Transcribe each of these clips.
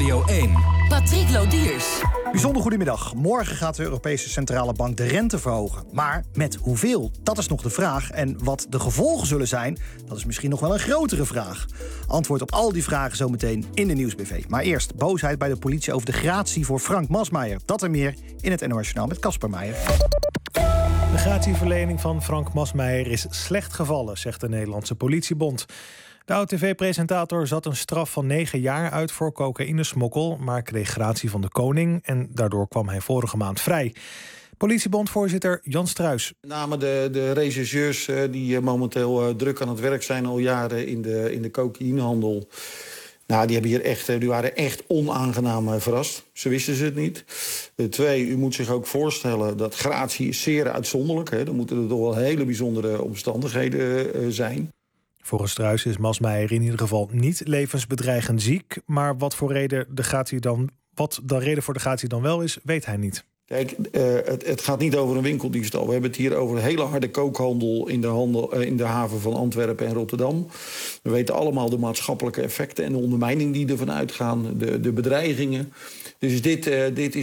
Radio 1. Patrick Lodiers. Bijzonder goedemiddag. Morgen gaat de Europese Centrale Bank de rente verhogen. Maar met hoeveel? Dat is nog de vraag. En wat de gevolgen zullen zijn, dat is misschien nog wel een grotere vraag. Antwoord op al die vragen zometeen in de Nieuwsbv. Maar eerst boosheid bij de politie over de gratie voor Frank Masmeijer. Dat en meer in het NOS Journaal met Casper Meijer. De gratieverlening van Frank Masmeijer is slecht gevallen, zegt de Nederlandse Politiebond. De oud-tv-presentator zat een straf van 9 jaar uit voor cocaïnesmokkel, maar kreeg gratie van de koning en daardoor kwam hij vorige maand vrij. Politiebondvoorzitter Jan Struijs. Met name de rechercheurs die momenteel druk aan het werk zijn al jaren in de cocaïnehandel. Nou, die waren echt onaangenaam verrast. Ze wisten het niet. 2, u moet zich ook voorstellen dat gratie is zeer uitzonderlijk. Hè. Dan moeten er toch wel hele bijzondere omstandigheden zijn. Volgens Struijs is Masmeijer in ieder geval niet levensbedreigend ziek. Maar wat de reden voor de gratie dan wel is, weet hij niet. Kijk, het gaat niet over een winkeldiefstal. We hebben het hier over een hele harde kookhandel in de haven van Antwerpen en Rotterdam. We weten allemaal de maatschappelijke effecten en de ondermijning die ervan uitgaan. De bedreigingen. Dus dit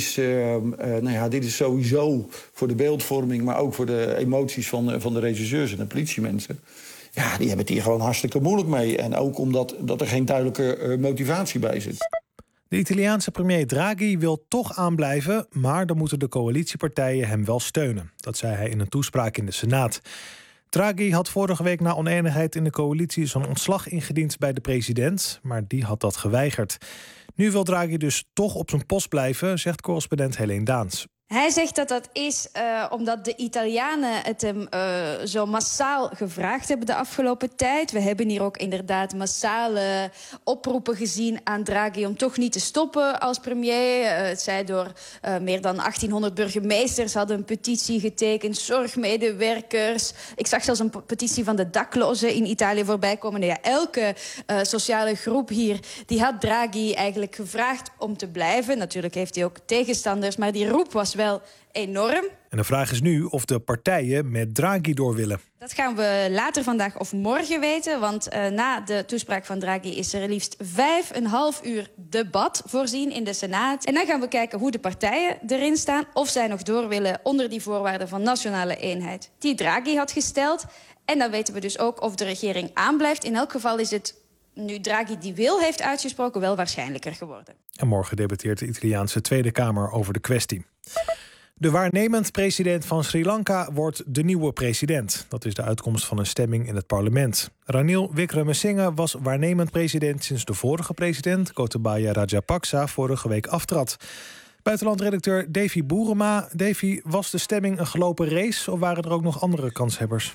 is sowieso voor de beeldvorming, maar ook voor de emoties van de rechercheurs en de politiemensen. Ja, die hebben het hier gewoon hartstikke moeilijk mee. En ook omdat er geen duidelijke motivatie bij zit. De Italiaanse premier Draghi wil toch aanblijven, maar dan moeten de coalitiepartijen hem wel steunen. Dat zei hij in een toespraak in de Senaat. Draghi had vorige week na oneenigheid in de coalitie zijn ontslag ingediend bij de president, maar die had dat geweigerd. Nu wil Draghi dus toch op zijn post blijven, zegt correspondent Helene Daans. Hij zegt dat is omdat de Italianen het hem zo massaal gevraagd hebben de afgelopen tijd. We hebben hier ook inderdaad massale oproepen gezien aan Draghi om toch niet te stoppen als premier. Het zij door meer dan 1800 burgemeesters hadden een petitie getekend, zorgmedewerkers. Ik zag zelfs een petitie van de daklozen in Italië voorbij komen. Ja, elke sociale groep hier die had Draghi eigenlijk gevraagd om te blijven. Natuurlijk heeft hij ook tegenstanders, maar die roep was wel enorm. En de vraag is nu of de partijen met Draghi door willen. Dat gaan we later vandaag of morgen weten. Want na de toespraak van Draghi is er liefst 5,5 uur debat voorzien in de Senaat. En dan gaan we kijken hoe de partijen erin staan. Of zij nog door willen onder die voorwaarden van nationale eenheid die Draghi had gesteld. En dan weten we dus ook of de regering aanblijft. In elk geval is het, nu Draghi die wil heeft uitgesproken, wel waarschijnlijker geworden. En morgen debatteert de Italiaanse Tweede Kamer over de kwestie. De waarnemend president van Sri Lanka wordt de nieuwe president. Dat is de uitkomst van een stemming in het parlement. Ranil Wickremesinghe was waarnemend president sinds de vorige president, Gotabaya Rajapaksa, vorige week aftrad. Buitenlandredacteur Davy Boerema. Davy, was de stemming een gelopen race of waren er ook nog andere kanshebbers?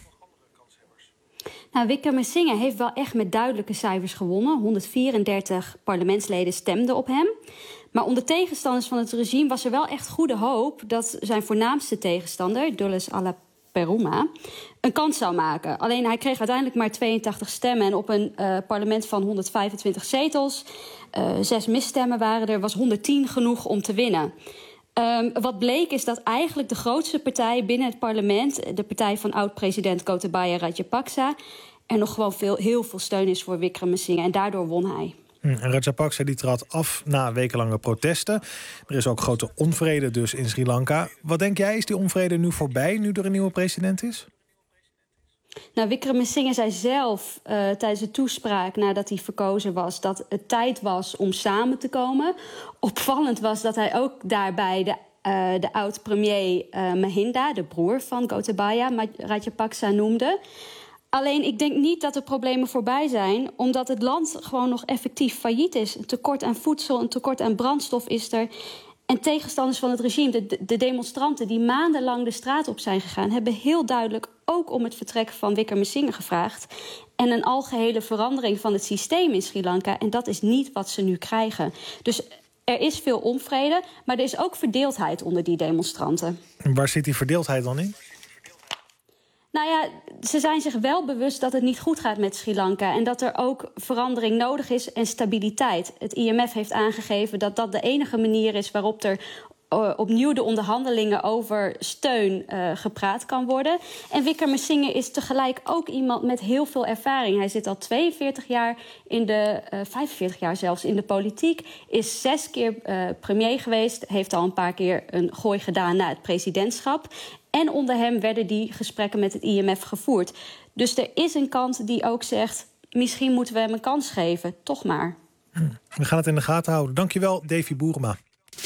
Nou, Wickremesinghe heeft wel echt met duidelijke cijfers gewonnen. 134 parlementsleden stemden op hem. Maar onder tegenstanders van het regime was er wel echt goede hoop dat zijn voornaamste tegenstander, Dulles Alaperuma, een kans zou maken. Alleen hij kreeg uiteindelijk maar 82 stemmen. En op een parlement van 125 zetels, 6 misstemmen waren er, was 110 genoeg om te winnen. Wat bleek is dat eigenlijk de grootste partij binnen het parlement, de partij van oud-president Gotabaya Rajapaksa, er nog gewoon heel veel steun is voor Wickremesinghe. En daardoor won hij. En Rajapaksa die trad af na wekenlange protesten. Er is ook grote onvrede dus in Sri Lanka. Wat denk jij, is die onvrede nu voorbij, nu er een nieuwe president is? Nou, Wickremesinghe zei zelf tijdens de toespraak nadat hij verkozen was dat het tijd was om samen te komen. Opvallend was dat hij ook daarbij de oud-premier Mahinda, de broer van Gotabaya Rajapaksa, noemde. Alleen ik denk niet dat de problemen voorbij zijn, omdat het land gewoon nog effectief failliet is. Een tekort aan voedsel, een tekort aan brandstof is er. En tegenstanders van het regime, de demonstranten die maandenlang de straat op zijn gegaan, hebben heel duidelijk ook om het vertrek van Wickremesinghe gevraagd. En een algehele verandering van het systeem in Sri Lanka. En dat is niet wat ze nu krijgen. Dus er is veel onvrede, maar er is ook verdeeldheid onder die demonstranten. En waar zit die verdeeldheid dan in? Nou ja, ze zijn zich wel bewust dat het niet goed gaat met Sri Lanka en dat er ook verandering nodig is en stabiliteit. Het IMF heeft aangegeven dat dat de enige manier is waarop er opnieuw de onderhandelingen over steun gepraat kan worden. En Wickremesinghe is tegelijk ook iemand met heel veel ervaring. Hij zit al 42 jaar 45 jaar zelfs in de politiek. Is 6 keer premier geweest. Heeft al een paar keer een gooi gedaan na het presidentschap. En onder hem werden die gesprekken met het IMF gevoerd. Dus er is een kant die ook zegt, misschien moeten we hem een kans geven. Toch maar. We gaan het in de gaten houden. Dankjewel, Davy Boerema.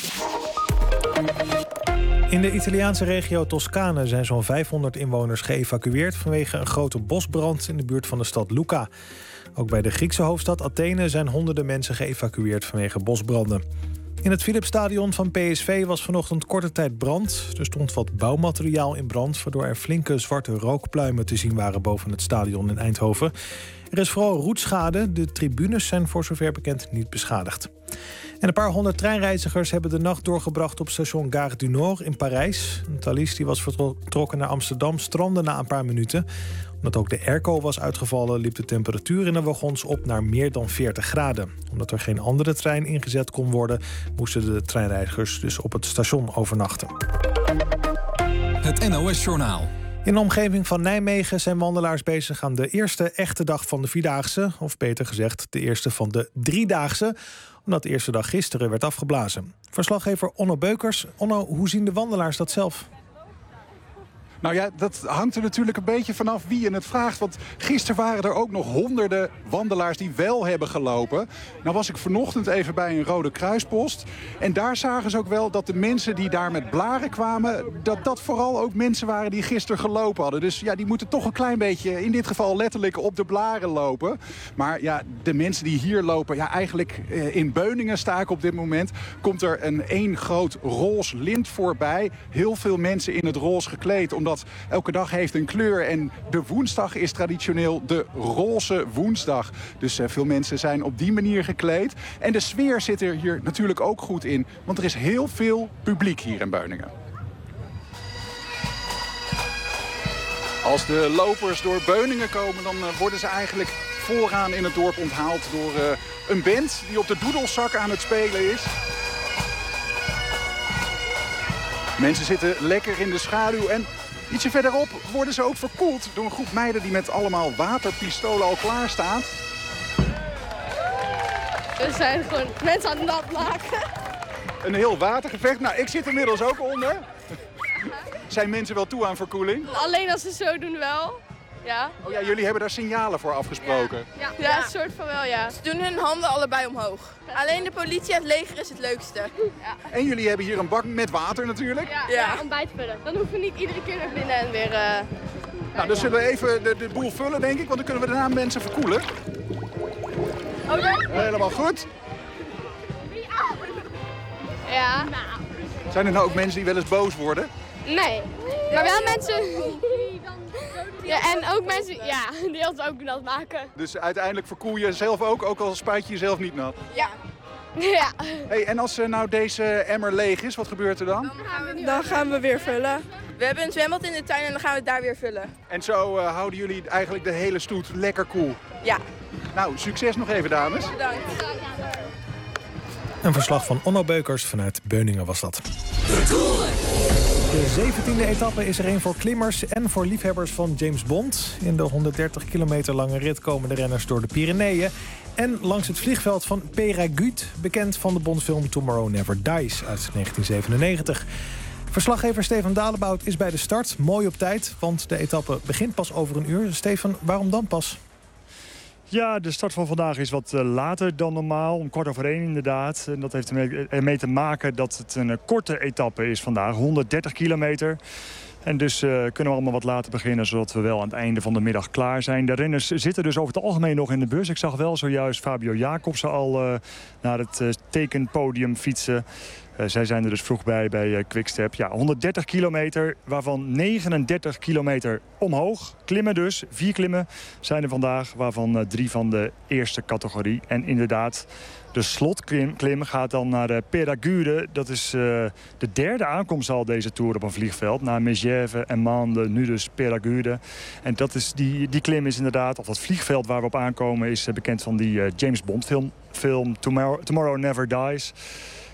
In de Italiaanse regio Toscane zijn zo'n 500 inwoners geëvacueerd vanwege een grote bosbrand in de buurt van de stad Lucca. Ook bij de Griekse hoofdstad Athene zijn honderden mensen geëvacueerd vanwege bosbranden. In het Philipsstadion van PSV was vanochtend korte tijd brand. Er stond wat bouwmateriaal in brand, waardoor er flinke zwarte rookpluimen te zien waren boven het stadion in Eindhoven. Er is vooral roetschade. De tribunes zijn voor zover bekend niet beschadigd. En een paar honderd treinreizigers hebben de nacht doorgebracht op station Gare du Nord in Parijs. Thalys die was vertrokken naar Amsterdam, strandde na een paar minuten. Omdat ook de airco was uitgevallen, liep de temperatuur in de wagons op naar meer dan 40 graden. Omdat er geen andere trein ingezet kon worden, moesten de treinreizigers dus op het station overnachten. Het NOS-journaal. In de omgeving van Nijmegen zijn wandelaars bezig aan de eerste echte dag van de Vierdaagse. Of beter gezegd, de eerste van de Driedaagse. Omdat de eerste dag gisteren werd afgeblazen. Verslaggever Onno Beukers. Onno, hoe zien de wandelaars dat zelf? Nou ja, dat hangt er natuurlijk een beetje vanaf wie je het vraagt. Want gisteren waren er ook nog honderden wandelaars die wel hebben gelopen. Nou was ik vanochtend even bij een Rode Kruispost. En daar zagen ze ook wel dat de mensen die daar met blaren kwamen, dat vooral ook mensen waren die gisteren gelopen hadden. Dus ja, die moeten toch een klein beetje, in dit geval letterlijk, op de blaren lopen. Maar ja, de mensen die hier lopen, ja, eigenlijk in Beuningen sta ik op dit moment, komt er één groot roze lint voorbij. Heel veel mensen in het roze gekleed, omdat elke dag heeft een kleur. En de woensdag is traditioneel de roze woensdag. Dus veel mensen zijn op die manier gekleed. En de sfeer zit er hier natuurlijk ook goed in. Want er is heel veel publiek hier in Beuningen. Als de lopers door Beuningen komen, dan worden ze eigenlijk vooraan in het dorp onthaald door een band die op de doedelzak aan het spelen is. Mensen zitten lekker in de schaduw en ietsje verderop worden ze ook verkoeld door een groep meiden die met allemaal waterpistolen al klaar staat. We zijn gewoon mensen aan het nat maken. Een heel watergevecht. Nou, ik zit inmiddels ook onder. Zijn mensen wel toe aan verkoeling? Alleen als ze zo doen wel. Ja. Oh ja, jullie hebben daar signalen voor afgesproken. Ja, een soort van wel, ja. Ze doen hun handen allebei omhoog. Alleen de politie en het leger is het leukste. Ja. En jullie hebben hier een bak met water natuurlijk. Ja, ontbijtvullen. Dan hoeven we niet iedere keer naar binnen en weer... Nou, dan zullen we even de boel vullen, denk ik, want dan kunnen we daarna mensen verkoelen. Oh, daar? Helemaal goed. Ja. Zijn er nou ook mensen die wel eens boos worden? Nee. Maar wel mensen... Ja, en ook mensen die ons ook nat maken. Dus uiteindelijk verkoel je zelf ook al spuit je jezelf niet nat? Ja. Ja. Hey, en als nou deze emmer leeg is, wat gebeurt er dan? Dan gaan we weer vullen. We hebben een zwembad in de tuin en dan gaan we het daar weer vullen. En zo houden jullie eigenlijk de hele stoet lekker koel? Ja. Nou, succes nog even, dames. Bedankt. Een verslag van Onno Beukers vanuit Beuningen was dat. De 17e etappe is er een voor klimmers en voor liefhebbers van James Bond. In de 130 kilometer lange rit komen de renners door de Pyreneeën en langs het vliegveld van Peyragudes, bekend van de Bondfilm Tomorrow Never Dies uit 1997. Verslaggever Stefan Dalebout is bij de start, mooi op tijd, want de etappe begint pas over een uur. Stefan, waarom dan pas? Ja, de start van vandaag is wat later dan normaal, om 1:15 inderdaad. En dat heeft ermee te maken dat het een korte etappe is vandaag, 130 kilometer. En dus kunnen we allemaal wat later beginnen, zodat we wel aan het einde van de middag klaar zijn. De renners zitten dus over het algemeen nog in de bus. Ik zag wel zojuist Fabio Jacobsen al naar het tekenpodium fietsen. Zij zijn er dus vroeg bij Quickstep. Ja, 130 kilometer, waarvan 39 kilometer omhoog. Klimmen dus, 4 klimmen zijn er vandaag, waarvan 3 van de eerste categorie. En inderdaad, de slotklim gaat dan naar Peyragudes. Dat is de derde aankomst al deze Tour op een vliegveld. Na Megève en Mende, nu dus Peyragudes. En dat is die klim is inderdaad, of dat vliegveld waar we op aankomen, is bekend van die James Bond film Tomorrow Never Dies.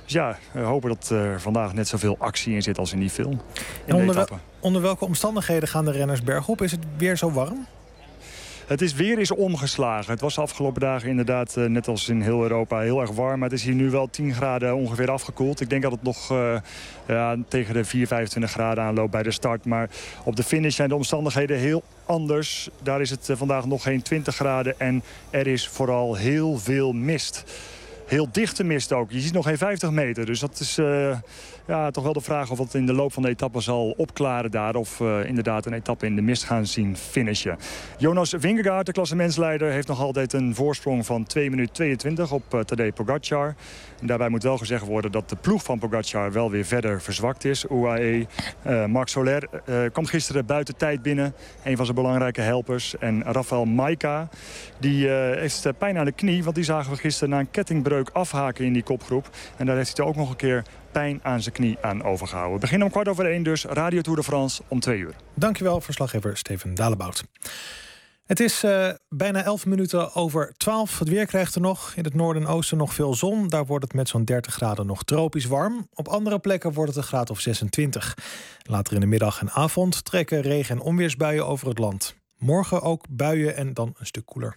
Dus ja, we hopen dat er vandaag net zoveel actie in zit als in die film. Onder welke omstandigheden gaan de renners bergop? Is het weer zo warm? Het weer is omgeslagen. Het was de afgelopen dagen inderdaad, net als in heel Europa, heel erg warm. Maar het is hier nu wel 10 graden ongeveer afgekoeld. Ik denk dat het nog tegen de 25 graden aanloopt bij de start. Maar op de finish zijn de omstandigheden heel anders. Daar is het vandaag nog geen 20 graden en er is vooral heel veel mist. Heel dichte mist ook. Je ziet nog geen 50 meter. Dus dat is toch wel de vraag of het in de loop van de etappe zal opklaren daar. Of inderdaad een etappe in de mist gaan zien finishen. Jonas Vingegaard, de klassementsleider, heeft nog altijd een voorsprong van 2 minuten 22 op Tadej Pogacar. En daarbij moet wel gezegd worden dat de ploeg van Pogacar wel weer verder verzwakt is. UAE, Marc Soler kwam gisteren buiten tijd binnen. Een van zijn belangrijke helpers. En Rafael Majka, die heeft pijn aan de knie. Want die zagen we gisteren na een kettingbreuk afhaken in die kopgroep. En daar heeft hij ook nog een keer pijn aan zijn knie aan overgehouden. We beginnen om 1:15 dus. Radio Tour de France om 2 uur. Dankjewel, verslaggever Steven Dalebout. Het is bijna 11 minuten over 12. Het weer krijgt er nog. In het noorden en oosten nog veel zon. Daar wordt het met zo'n 30 graden nog tropisch warm. Op andere plekken wordt het een graad of 26. Later in de middag en avond trekken regen- en onweersbuien over het land. Morgen ook buien en dan een stuk koeler.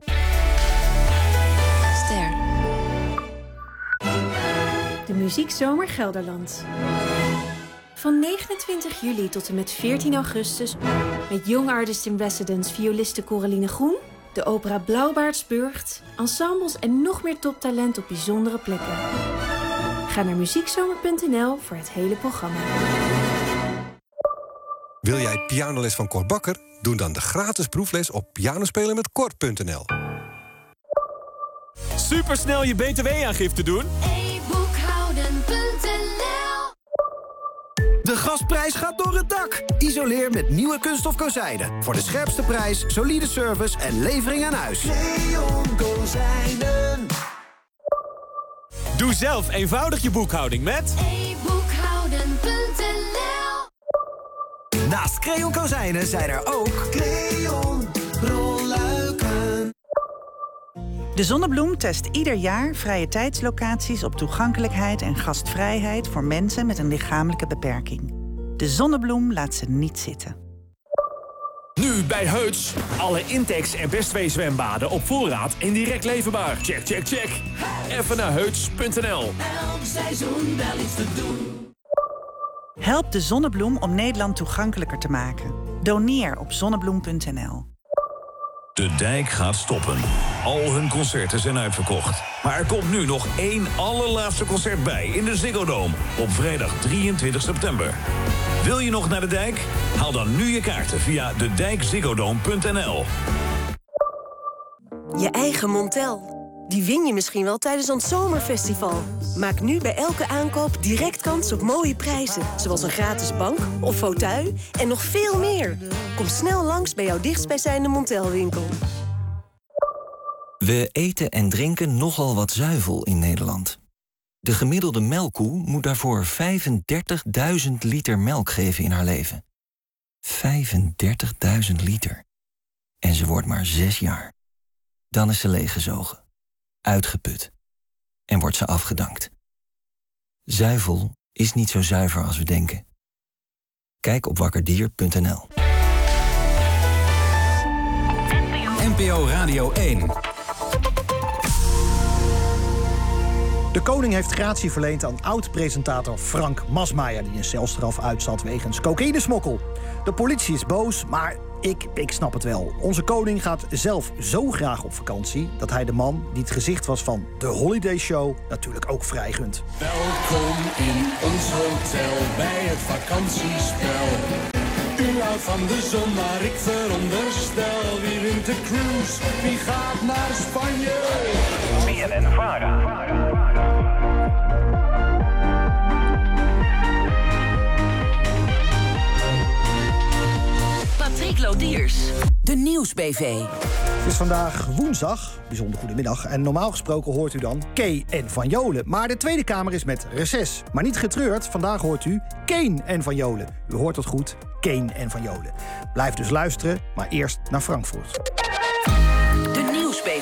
Ster. De Muziekzomer Gelderland. Van 29 juli tot en met 14 augustus... met Young Artist in Residence violiste Coraline Groen... de opera Blauwbaardsburgt, ensembles en nog meer toptalent op bijzondere plekken. Ga naar muziekzomer.nl voor het hele programma. Wil jij pianoles van Cor Bakker? Doe dan de gratis proefles op pianospelenmetcor.nl. Supersnel je btw-aangifte doen? De gasprijs gaat door het dak. Isoleer met nieuwe kunststof kozijnen. Voor de scherpste prijs, solide service en levering aan huis. Leon Kozijnen. Doe zelf eenvoudig je boekhouding met e-boekhouden.nl. Naast Creon Kozijnen zijn er ook Creon rolluiken. De Zonnebloem test ieder jaar vrije tijdslocaties op toegankelijkheid en gastvrijheid voor mensen met een lichamelijke beperking. De Zonnebloem laat ze niet zitten. Nu bij Heuts. Alle Intex en Bestwee zwembaden op voorraad en direct leverbaar. Check, check, check. Even naar heuts.nl. Elk seizoen wel iets te doen. Help de Zonnebloem om Nederland toegankelijker te maken. Doneer op zonnebloem.nl. De Dijk gaat stoppen. Al hun concerten zijn uitverkocht. Maar er komt nu nog 1 allerlaatste concert bij in de Ziggo Dome op vrijdag 23 september. Wil je nog naar de Dijk? Haal dan nu je kaarten via dedijkziggodome.nl. Je eigen Montel. Die win je misschien wel tijdens ons zomerfestival. Maak nu bij elke aankoop direct kans op mooie prijzen. Zoals een gratis bank of fauteuil en nog veel meer. Kom snel langs bij jouw dichtstbijzijnde Montelwinkel. We eten en drinken nogal wat zuivel in Nederland. De gemiddelde melkkoe moet daarvoor 35.000 liter melk geven in haar leven. 35.000 liter. En ze wordt maar 6 jaar. Dan is ze leeggezogen, uitgeput en wordt ze afgedankt. Zuivel is niet zo zuiver als we denken. Kijk op wakkerdier.nl. NPO Radio 1. De koning heeft gratie verleend aan oud-presentator Frank Masmaier, die een celstraf uitzat wegens cocaïnesmokkel. De politie is boos, maar ik snap het wel. Onze koning gaat zelf zo graag op vakantie dat hij de man die het gezicht was van de Holiday Show natuurlijk ook vrijgunt. Welkom in ons hotel bij het vakantiespel. U houdt van de zon, maar ik veronderstel. Wie wint de cruise? Wie gaat naar Spanje? BNN-Vara. Patrick Lodiers. De Nieuwsbv. Het is vandaag woensdag, bijzonder goedemiddag. En normaal gesproken hoort u dan Kay en Van Jolen. Maar de Tweede Kamer is met reces. Maar niet getreurd, vandaag hoort u Kane en Van Jolen. U hoort het goed, Kane en Van Jolen. Blijf dus luisteren, maar eerst naar Frankfurt. De Nieuwsbv.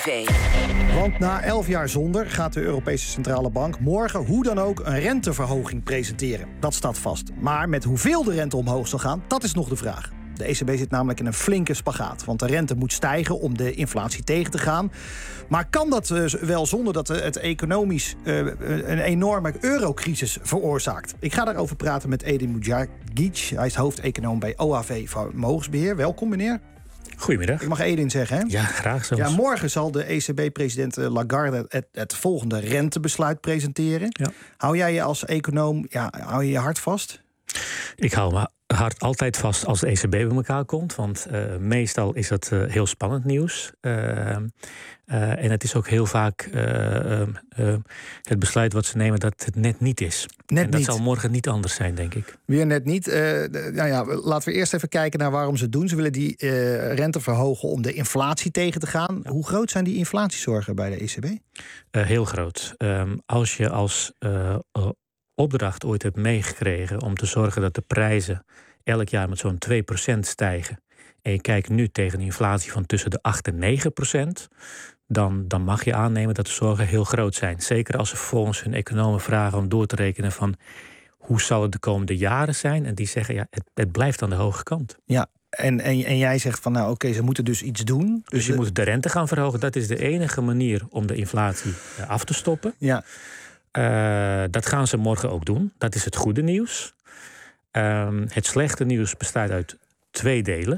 BV. Want na 11 jaar zonder gaat de Europese Centrale Bank morgen hoe dan ook een renteverhoging presenteren. Dat staat vast. Maar met hoeveel de rente omhoog zal gaan, dat is nog de vraag. De ECB zit namelijk in een flinke spagaat. Want de rente moet stijgen om de inflatie tegen te gaan. Maar kan dat wel zonder dat het economisch een enorme eurocrisis veroorzaakt? Ik ga daarover praten met Edin Mujagic. Hij is hoofdeconoom bij OHV Vermogensbeheer. Welkom, meneer. Goedemiddag. Ik mag Edin zeggen, hè? Ja, graag zelfs. Ja, morgen zal de ECB-president Lagarde het volgende rentebesluit presenteren. Ja. Hou jij je als econoom, hou je je hart vast? Ik hou me hart altijd vast als de ECB bij elkaar komt. Want meestal is dat heel spannend nieuws. En het is ook heel vaak het besluit wat ze nemen dat het net niet is. En dat zal morgen niet anders zijn, denk ik. Weer net niet. Laten we eerst even kijken naar waarom ze het doen. Ze willen die rente verhogen om de inflatie tegen te gaan. Ja. Hoe groot zijn die inflatiezorgen bij de ECB? Heel groot. Als je als opdracht ooit hebt meegekregen om te zorgen dat de prijzen elk jaar met zo'n 2% stijgen, en je kijkt nu tegen een inflatie van tussen de 8 en 9%... dan mag je aannemen dat de zorgen heel groot zijn. Zeker als ze vervolgens hun economen vragen om door te rekenen van hoe zal het de komende jaren zijn. En die zeggen, het blijft aan de hoge kant. Ja, en jij zegt van oké, ze moeten dus iets doen. Dus je moet de rente gaan verhogen. Dat is de enige manier om de inflatie af te stoppen. Ja. Dat gaan ze morgen ook doen. Dat is het goede nieuws. Het slechte nieuws bestaat uit 2 delen.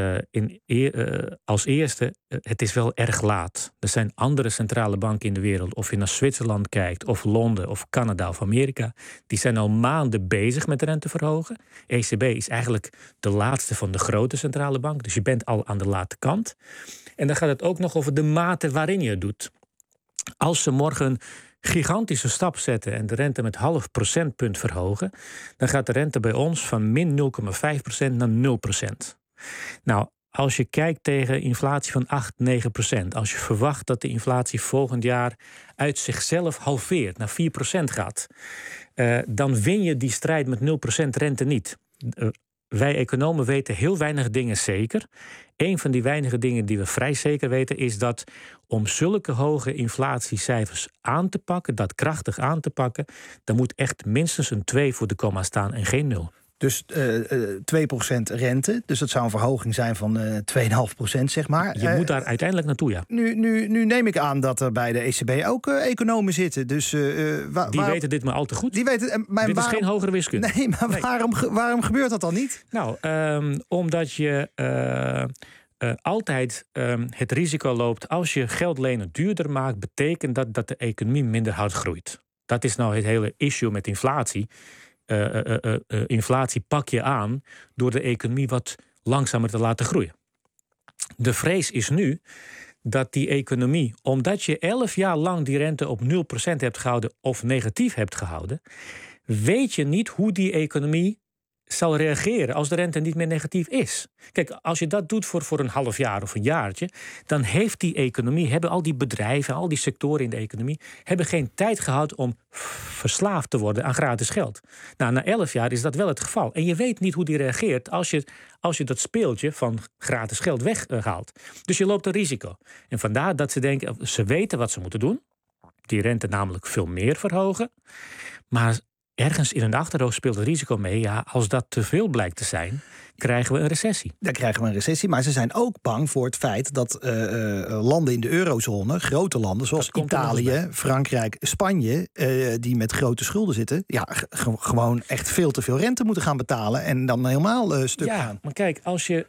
Als eerste, het is wel erg laat. Er zijn andere centrale banken in de wereld, of je naar Zwitserland kijkt, of Londen, of Canada, of Amerika, die zijn al maanden bezig met rente verhogen. ECB is eigenlijk de laatste van de grote centrale banken, dus je bent al aan de late kant. En dan gaat het ook nog over de mate waarin je het doet. Als ze morgen een gigantische stap zetten en de rente met 0,5 procentpunt verhogen, dan gaat de rente bij ons van min 0,5% naar 0%. Nou, als je kijkt tegen inflatie van 8-9%... als je verwacht dat de inflatie volgend jaar uit zichzelf halveert, naar 4% gaat, dan win je die strijd met 0% rente niet. Wij economen weten heel weinig dingen zeker. Een van die weinige dingen die we vrij zeker weten is dat om zulke hoge inflatiecijfers aan te pakken, dat krachtig aan te pakken, dan moet echt minstens een 2 voor de komma staan en geen 0. Dus 2% rente. Dus dat zou een verhoging zijn van 2,5%, zeg maar. Je moet daar uiteindelijk naartoe, ja. Nu neem ik aan dat er bij de ECB ook economen zitten. Dus, die weten dit maar al te goed. Die weten, dit is geen hogere wiskunde. Nee, maar waarom gebeurt dat dan niet? Nou, omdat je altijd het risico loopt, als je geld lenen duurder maakt, betekent dat de economie minder hard groeit. Dat is nou het hele issue met inflatie. Inflatie pak je aan door de economie wat langzamer te laten groeien. De vrees is nu dat die economie, omdat je 11 jaar lang die rente op 0% hebt gehouden of negatief hebt gehouden, weet je niet hoe die economie zal reageren als de rente niet meer negatief is. Kijk, als je dat doet voor een half jaar of een jaartje, dan heeft die economie, hebben al die bedrijven, al die sectoren in de economie, hebben geen tijd gehad om verslaafd te worden aan gratis geld. Nou, na 11 jaar is dat wel het geval. En je weet niet hoe die reageert als je dat speeltje van gratis geld weghaalt. Dus je loopt een risico. En vandaar dat ze denken, ze weten wat ze moeten doen. Die rente namelijk veel meer verhogen. Maar ergens in hun achterhoofd speelt het risico mee. Ja, als dat te veel blijkt te zijn, krijgen we een recessie. Dan krijgen we een recessie, maar ze zijn ook bang voor het feit dat landen in de eurozone, grote landen zoals Italië, Frankrijk, Spanje, die met grote schulden zitten, gewoon echt veel te veel rente moeten gaan betalen en dan helemaal stuk gaan. Ja, maar kijk, als je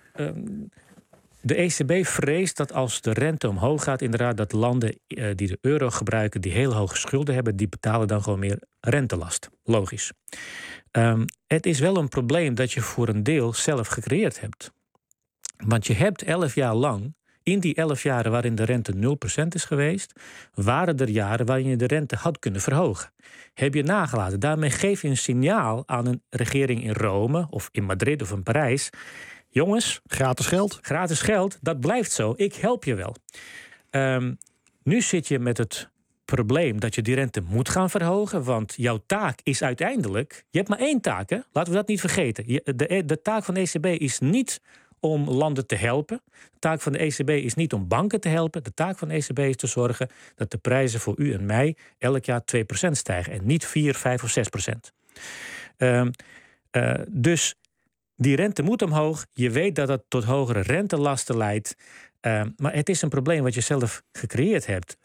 de ECB vreest dat als de rente omhoog gaat, inderdaad dat landen die de euro gebruiken, die heel hoge schulden hebben, die betalen dan gewoon meer rentelast. Logisch. Het is wel een probleem dat je voor een deel zelf gecreëerd hebt. Want je hebt 11 jaar lang, in die 11 jaren waarin de rente 0% is geweest, waren er jaren waarin je de rente had kunnen verhogen. Heb je nagelaten. Daarmee geef je een signaal aan een regering in Rome of in Madrid of in Parijs. Jongens, gratis geld. Gratis geld, dat blijft zo. Ik help je wel. Nu zit je met het probleem dat je die rente moet gaan verhogen, want jouw taak is uiteindelijk, je hebt maar 1 taak, hè? Laten we dat niet vergeten. De taak van de ECB is niet om landen te helpen. De taak van de ECB is niet om banken te helpen. De taak van de ECB is te zorgen dat de prijzen voor u en mij elk jaar 2% stijgen. En niet 4, 5 of 6%. Dus die rente moet omhoog. Je weet dat dat tot hogere rentelasten leidt. Maar het is een probleem wat je zelf gecreëerd hebt.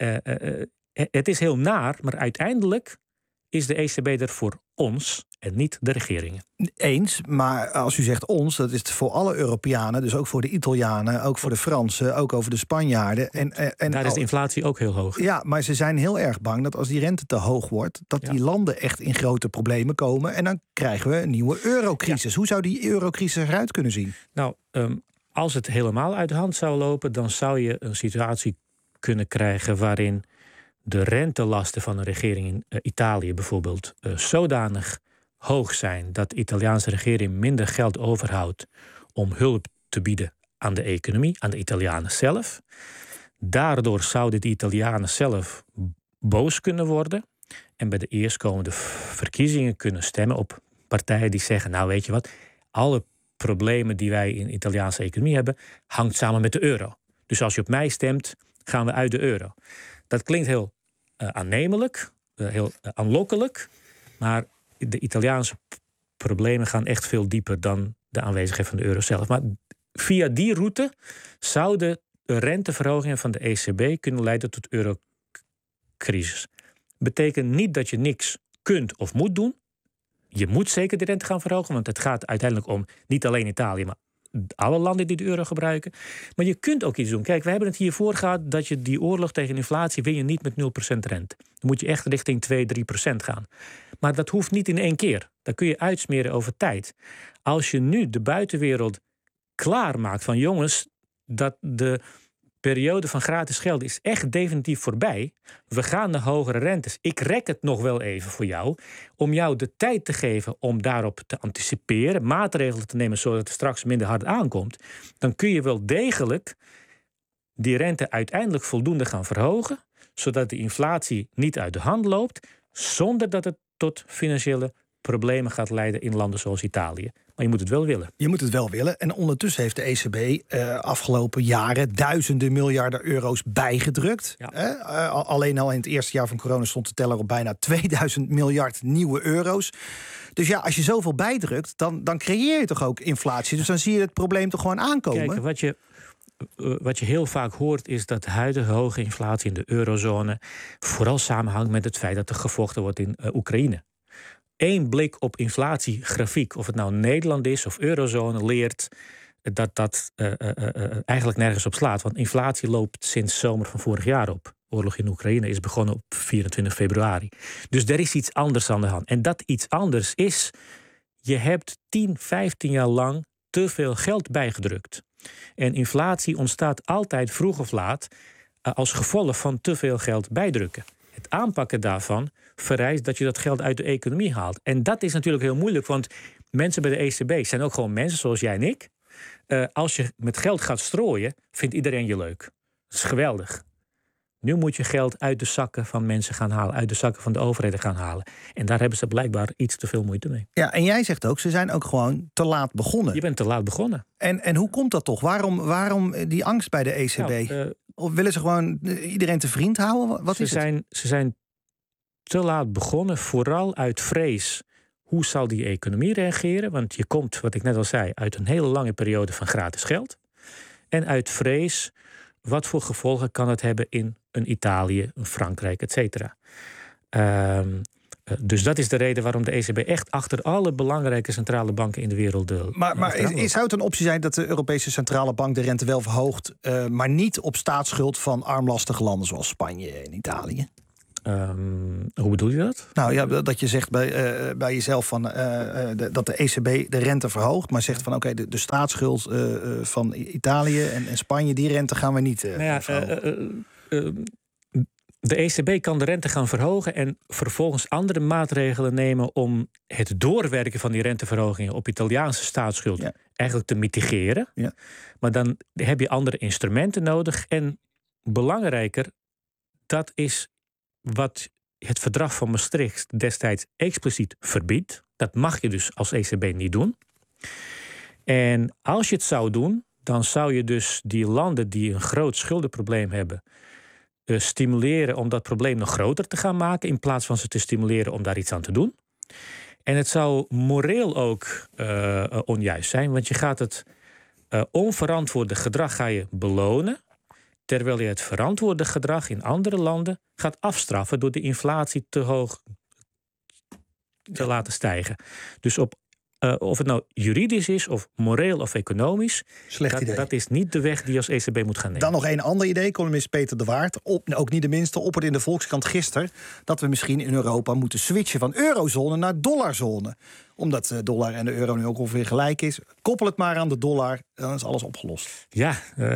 Het is heel naar, maar uiteindelijk is de ECB er voor ons en niet de regeringen. Eens, maar als u zegt ons, dat is voor alle Europeanen, dus ook voor de Italianen, ook voor de Fransen, ook over de Spanjaarden. En daar is de inflatie ook heel hoog. Ja, maar ze zijn heel erg bang dat als die rente te hoog wordt, dat die landen echt in grote problemen komen en dan krijgen we een nieuwe eurocrisis. Ja. Hoe zou die eurocrisis eruit kunnen zien? Nou, als het helemaal uit de hand zou lopen, dan zou je een situatie kunnen krijgen waarin de rentelasten van een regering in Italië bijvoorbeeld zodanig hoog zijn dat de Italiaanse regering minder geld overhoudt om hulp te bieden aan de economie, aan de Italianen zelf. Daardoor zouden de Italianen zelf boos kunnen worden en bij de eerstkomende verkiezingen kunnen stemmen op partijen die zeggen, nou weet je wat, alle problemen die wij in de Italiaanse economie hebben, hangt samen met de euro. Dus als je op mij stemt, gaan we uit de euro. Dat klinkt heel aannemelijk, heel aanlokkelijk, maar de Italiaanse problemen gaan echt veel dieper dan de aanwezigheid van de euro zelf. Maar via die route zouden de renteverhogingen van de ECB kunnen leiden tot eurocrisis. Betekent niet dat je niks kunt of moet doen. Je moet zeker de rente gaan verhogen, want het gaat uiteindelijk om niet alleen Italië, maar alle landen die de euro gebruiken. Maar je kunt ook iets doen. Kijk, we hebben het hiervoor gehad dat je die oorlog tegen inflatie win je niet met 0% rente. Dan moet je echt richting 2-3% gaan. Maar dat hoeft niet in één keer. Dat kun je uitsmeren over tijd. Als je nu de buitenwereld klaarmaakt van jongens, dat de periode van gratis geld is echt definitief voorbij. We gaan naar hogere rentes. Ik rek het nog wel even voor jou, om jou de tijd te geven om daarop te anticiperen, maatregelen te nemen zodat het straks minder hard aankomt. Dan kun je wel degelijk die rente uiteindelijk voldoende gaan verhogen, zodat de inflatie niet uit de hand loopt, zonder dat het tot financiële problemen gaat leiden in landen zoals Italië. Maar je moet het wel willen. Je moet het wel willen. En ondertussen heeft de ECB afgelopen jaren duizenden miljarden euro's bijgedrukt. Ja. Alleen al in het eerste jaar van corona stond de teller op bijna 2000 miljard nieuwe euro's. Dus ja, als je zoveel bijdrukt, dan creëer je toch ook inflatie. Dus dan zie je het probleem toch gewoon aankomen. Kijk, wat je heel vaak hoort is dat de huidige hoge inflatie in de eurozone vooral samenhangt met het feit dat er gevochten wordt in Oekraïne. Eén blik op inflatiegrafiek, of het nou Nederland is of eurozone, leert dat dat eigenlijk nergens op slaat. Want inflatie loopt sinds zomer van vorig jaar op. Oorlog in Oekraïne is begonnen op 24 februari. Dus er is iets anders aan de hand. En dat iets anders is, je hebt 10, 15 jaar lang te veel geld bijgedrukt. En inflatie ontstaat altijd vroeg of laat als gevolg van te veel geld bijdrukken. Het aanpakken daarvan vereist dat je dat geld uit de economie haalt. En dat is natuurlijk heel moeilijk, want mensen bij de ECB zijn ook gewoon mensen zoals jij en ik. Als je met geld gaat strooien, vindt iedereen je leuk. Dat is geweldig. Nu moet je geld uit de zakken van mensen gaan halen, uit de zakken van de overheden gaan halen. En daar hebben ze blijkbaar iets te veel moeite mee. Ja, en jij zegt ook, ze zijn ook gewoon te laat begonnen. Je bent te laat begonnen. En hoe komt dat toch? Waarom die angst bij de ECB? Of willen ze gewoon iedereen te vriend houden? Wat is het? Ze zijn te laat begonnen, vooral uit vrees. Hoe zal die economie reageren? Want je komt, wat ik net al zei, uit een hele lange periode van gratis geld. En uit vrees, wat voor gevolgen kan het hebben in een Italië, een Frankrijk, et cetera. Dus dat is de reden waarom de ECB echt achter alle belangrijke centrale banken in de wereld. Maar zou het een optie zijn dat de Europese Centrale Bank de rente wel verhoogt, maar niet op staatsschuld van armlastige landen zoals Spanje en Italië? Hoe bedoel je dat? Nou ja, dat je zegt bij jezelf van, dat de ECB de rente verhoogt, maar zegt van oké, de staatsschuld van Italië en Spanje, die rente gaan we niet verhogen. De ECB kan de rente gaan verhogen en vervolgens andere maatregelen nemen om het doorwerken van die renteverhogingen op Italiaanse staatsschuld eigenlijk te mitigeren. Ja. Maar dan heb je andere instrumenten nodig. En belangrijker, dat is wat het verdrag van Maastricht destijds expliciet verbiedt. Dat mag je dus als ECB niet doen. En als je het zou doen, dan zou je dus die landen die een groot schuldenprobleem hebben stimuleren om dat probleem nog groter te gaan maken, in plaats van ze te stimuleren om daar iets aan te doen. En het zou moreel ook onjuist zijn, want je gaat het onverantwoorde gedrag ga je belonen, terwijl je het verantwoorde gedrag in andere landen gaat afstraffen door de inflatie te hoog te laten stijgen. Dus of het nou juridisch is, of moreel of economisch, dat is niet de weg die als ECB moet gaan nemen. Dan nog een ander idee, columnist Peter de Waard. Ook niet de minste, opperde in de Volkskrant gisteren dat we misschien in Europa moeten switchen van eurozone naar dollarzone. Omdat de dollar en de euro nu ook ongeveer gelijk is. Koppel het maar aan de dollar, dan is alles opgelost. Ja,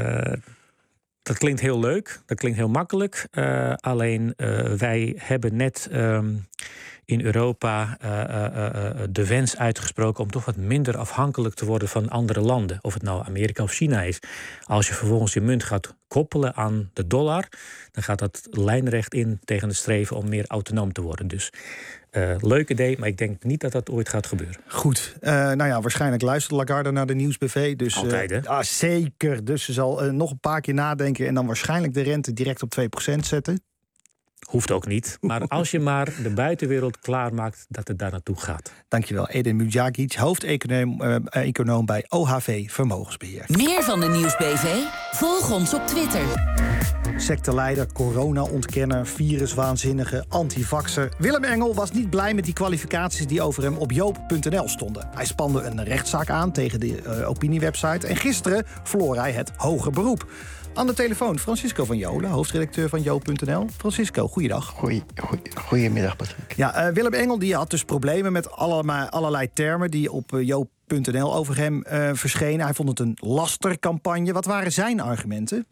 dat klinkt heel leuk, dat klinkt heel makkelijk. Alleen wij hebben net in Europa de wens uitgesproken om toch wat minder afhankelijk te worden van andere landen. Of het nou Amerika of China is. Als je vervolgens je munt gaat koppelen aan de dollar, dan gaat dat lijnrecht in tegen het streven om meer autonoom te worden. Dus leuk idee, maar ik denk niet dat dat ooit gaat gebeuren. Goed. Waarschijnlijk luistert Lagarde naar de Nieuwsbv. Dus, altijd, hè? Zeker. Dus ze zal nog een paar keer nadenken en dan waarschijnlijk de rente direct op 2% zetten. Hoeft ook niet. Maar als je maar de buitenwereld klaarmaakt dat het daar naartoe gaat. Dankjewel, Edin Mujagic, hoofdeconoom bij OHV Vermogensbeheer. Meer van de Nieuwsbv? Volg ons op Twitter. Secteleider, corona-ontkenner, viruswaanzinnige, antivaxer. Willem Engel was niet blij met die kwalificaties die over hem op joop.nl stonden. Hij spande een rechtszaak aan tegen de opiniewebsite. En gisteren verloor hij het hoger beroep. Aan de telefoon Francisco van Jolen, hoofdredacteur van joop.nl. Francisco, goeiedag. Goedemiddag, Patrick. Ja, Willem Engel die had dus problemen met allerlei termen die op joop.nl over hem verschenen. Hij vond het een lastercampagne. Wat waren zijn argumenten?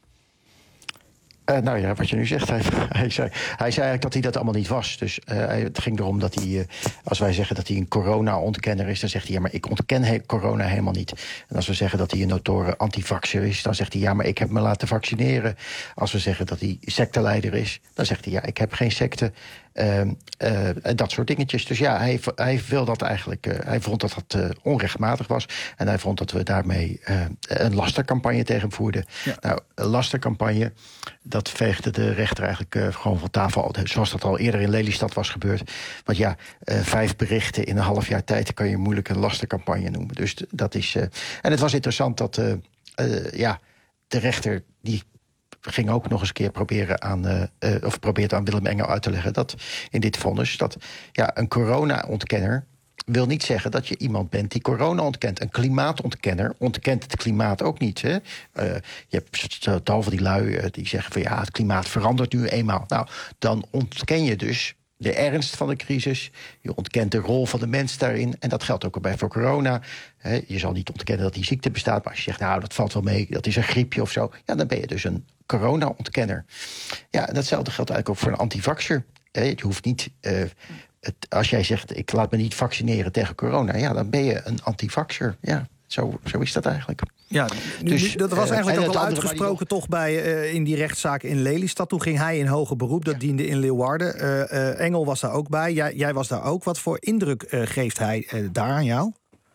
Wat je nu zegt, hij zei eigenlijk dat hij dat allemaal niet was. Dus het ging erom dat hij, als wij zeggen dat hij een corona-ontkenner is, dan zegt hij, ja, maar ik ontken corona helemaal niet. En als we zeggen dat hij een notoire antivaxer is, dan zegt hij, ja, maar ik heb me laten vaccineren. Als we zeggen dat hij secteleider is, dan zegt hij, ja, ik heb geen secte. Dat soort dingetjes. Dus ja, hij wil dat eigenlijk. Hij vond dat dat onrechtmatig was. En hij vond dat we daarmee een lastercampagne tegen hem voerden. Ja. Nou, een lastercampagne, dat veegde de rechter eigenlijk gewoon van tafel. Zoals dat al eerder in Lelystad was gebeurd. Want ja, 5 berichten in een half jaar tijd kan je moeilijk een lastercampagne noemen. Dus dat is. En het was interessant dat de rechter die ging ook nog eens een keer probeert aan Willem Engel uit te leggen dat in dit vonnis dat een corona-ontkenner wil niet zeggen dat je iemand bent die corona ontkent. Een klimaatontkenner ontkent het klimaat ook niet. Hè? Je hebt tal van die lui die zeggen van ja, het klimaat verandert nu eenmaal. Nou, dan ontken je dus de ernst van de crisis. Je ontkent de rol van de mens daarin. En dat geldt ook bij voor corona. Je zal niet ontkennen dat die ziekte bestaat. Maar als je zegt, nou, dat valt wel mee, dat is een griepje of zo. Ja, dan ben je dus een corona-ontkenner. Ja, datzelfde geldt eigenlijk ook voor een antivaxer. Je hoeft niet. Als jij zegt, ik laat me niet vaccineren tegen corona, ja, dan ben je een antivaxer. Ja, zo is dat eigenlijk. Ja, dat was eigenlijk ook al uitgesproken toch in die rechtszaak in Lelystad. Toen ging hij in hoger beroep, dat diende in Leeuwarden. Engel was daar ook bij, jij was daar ook. Wat voor indruk geeft hij daar aan jou?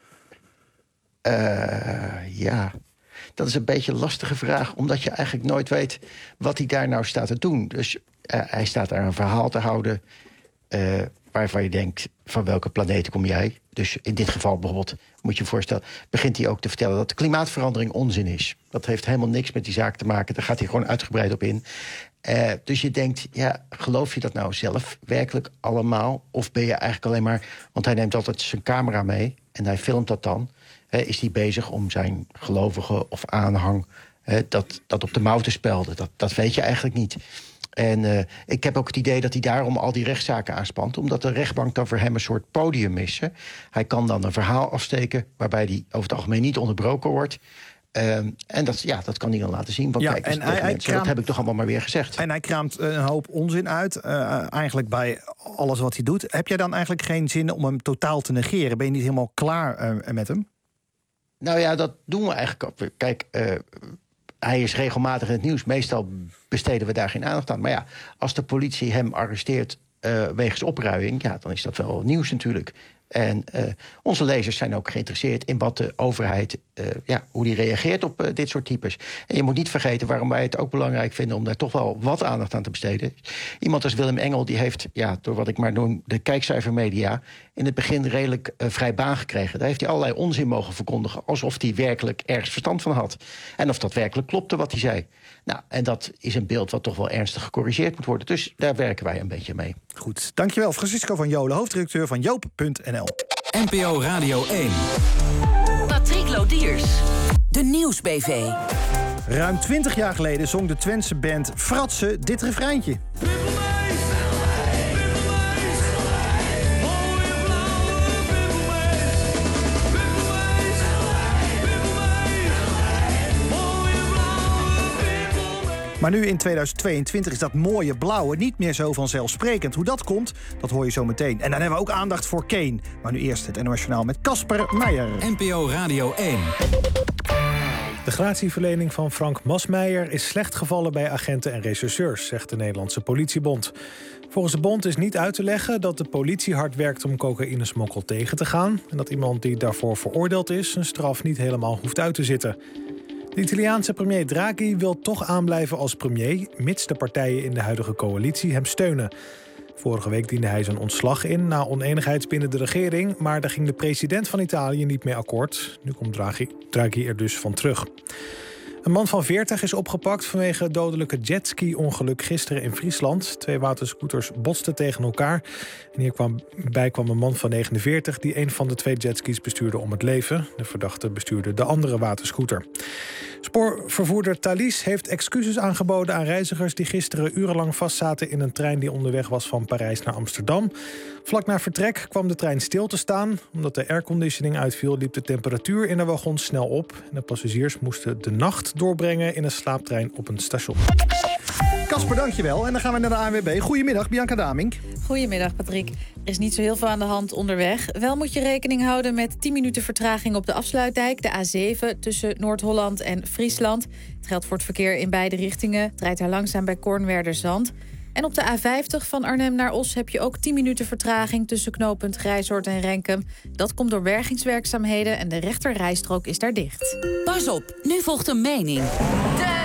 Dat is een beetje een lastige vraag, omdat je eigenlijk nooit weet wat hij daar nou staat te doen. Dus hij staat daar een verhaal te houden waarvan je denkt, van welke planeet kom jij? Dus in dit geval bijvoorbeeld, moet je je voorstellen, begint hij ook te vertellen dat klimaatverandering onzin is. Dat heeft helemaal niks met die zaak te maken. Daar gaat hij gewoon uitgebreid op in. Dus je denkt, ja, geloof je dat nou zelf werkelijk allemaal? Of ben je eigenlijk alleen maar, want hij neemt altijd zijn camera mee en hij filmt dat dan. Is hij bezig om zijn gelovigen of aanhang dat op de mouw te spelden? Dat weet je eigenlijk niet. En ik heb ook het idee dat hij daarom al die rechtszaken aanspant, omdat de rechtbank dan voor hem een soort podium is. Hè? Hij kan dan een verhaal afsteken waarbij hij over het algemeen niet onderbroken wordt. En dat kan hij dan laten zien. Want kijk, dat heb ik toch allemaal maar weer gezegd. En hij kraamt een hoop onzin uit, eigenlijk bij alles wat hij doet. Heb jij dan eigenlijk geen zin om hem totaal te negeren? Ben je niet helemaal klaar met hem? Nou ja, dat doen we eigenlijk ook. Kijk, hij is regelmatig in het nieuws. Meestal besteden we daar geen aandacht aan. Maar ja, als de politie hem arresteert wegens opruiing, ja, dan is dat wel nieuws natuurlijk. En onze lezers zijn ook geïnteresseerd in wat de overheid hoe die reageert op dit soort types. En je moet niet vergeten waarom wij het ook belangrijk vinden om daar toch wel wat aandacht aan te besteden. Iemand als Willem Engel, die heeft, door wat ik maar noem, de kijkcijfermedia in het begin redelijk vrij baan gekregen. Daar heeft hij allerlei onzin mogen verkondigen, alsof hij werkelijk ergens verstand van had. En of dat werkelijk klopte wat hij zei. Nou, en dat is een beeld wat toch wel ernstig gecorrigeerd moet worden. Dus daar werken wij een beetje mee. Goed, dankjewel Francisco van Jolen, hoofdredacteur van Joop.nl. NPO Radio 1. Patrick Lodiers. De Nieuwsbv. Ruim 20 jaar geleden zong de Twentse band Fratsen dit refreintje. Maar nu in 2022 is dat mooie blauwe niet meer zo vanzelfsprekend. Hoe dat komt, dat hoor je zo meteen. En dan hebben we ook aandacht voor Kane. Maar nu eerst het NOS Journaal met Casper Meijer. NPO Radio 1. De gratieverlening van Frank Masmeijer is slecht gevallen bij agenten en rechercheurs, zegt de Nederlandse politiebond. Volgens de bond is niet uit te leggen dat de politie hard werkt om cocaïnesmokkel tegen te gaan en dat iemand die daarvoor veroordeeld is zijn straf niet helemaal hoeft uit te zitten. De Italiaanse premier Draghi wil toch aanblijven als premier, mits de partijen in de huidige coalitie hem steunen. Vorige week diende hij zijn ontslag in na oneenigheid binnen de regering, maar daar ging de president van Italië niet mee akkoord. Nu komt Draghi er dus van terug. Een man van 40 is opgepakt vanwege het dodelijke jetski-ongeluk gisteren in Friesland. 2 waterscooters botsten tegen elkaar. En hierbij kwam een man van 49 die een van de 2 jetskis bestuurde om het leven. De verdachte bestuurde de andere waterscooter. Spoorvervoerder Thalys heeft excuses aangeboden aan reizigers die gisteren urenlang vastzaten in een trein die onderweg was van Parijs naar Amsterdam. Vlak na vertrek kwam de trein stil te staan. Omdat de airconditioning uitviel, liep de temperatuur in de wagons snel op. En de passagiers moesten de nacht doorbrengen in een slaaptrein op een station. Casper, dankjewel. En dan gaan we naar de ANWB. Goedemiddag, Bianca Damink. Goedemiddag, Patrick. Er is niet zo heel veel aan de hand onderweg. Wel moet je rekening houden met 10 minuten vertraging op de afsluitdijk, de A7, tussen Noord-Holland en Friesland. Het geldt voor het verkeer in beide richtingen. Het rijdt daar langzaam bij Kornwerderzand. En op de A50 van Arnhem naar Os heb je ook 10 minuten vertraging tussen knooppunt Grijzoord en Renkum. Dat komt door bergingswerkzaamheden en de rechterrijstrook is daar dicht. Pas op, nu volgt een mening. De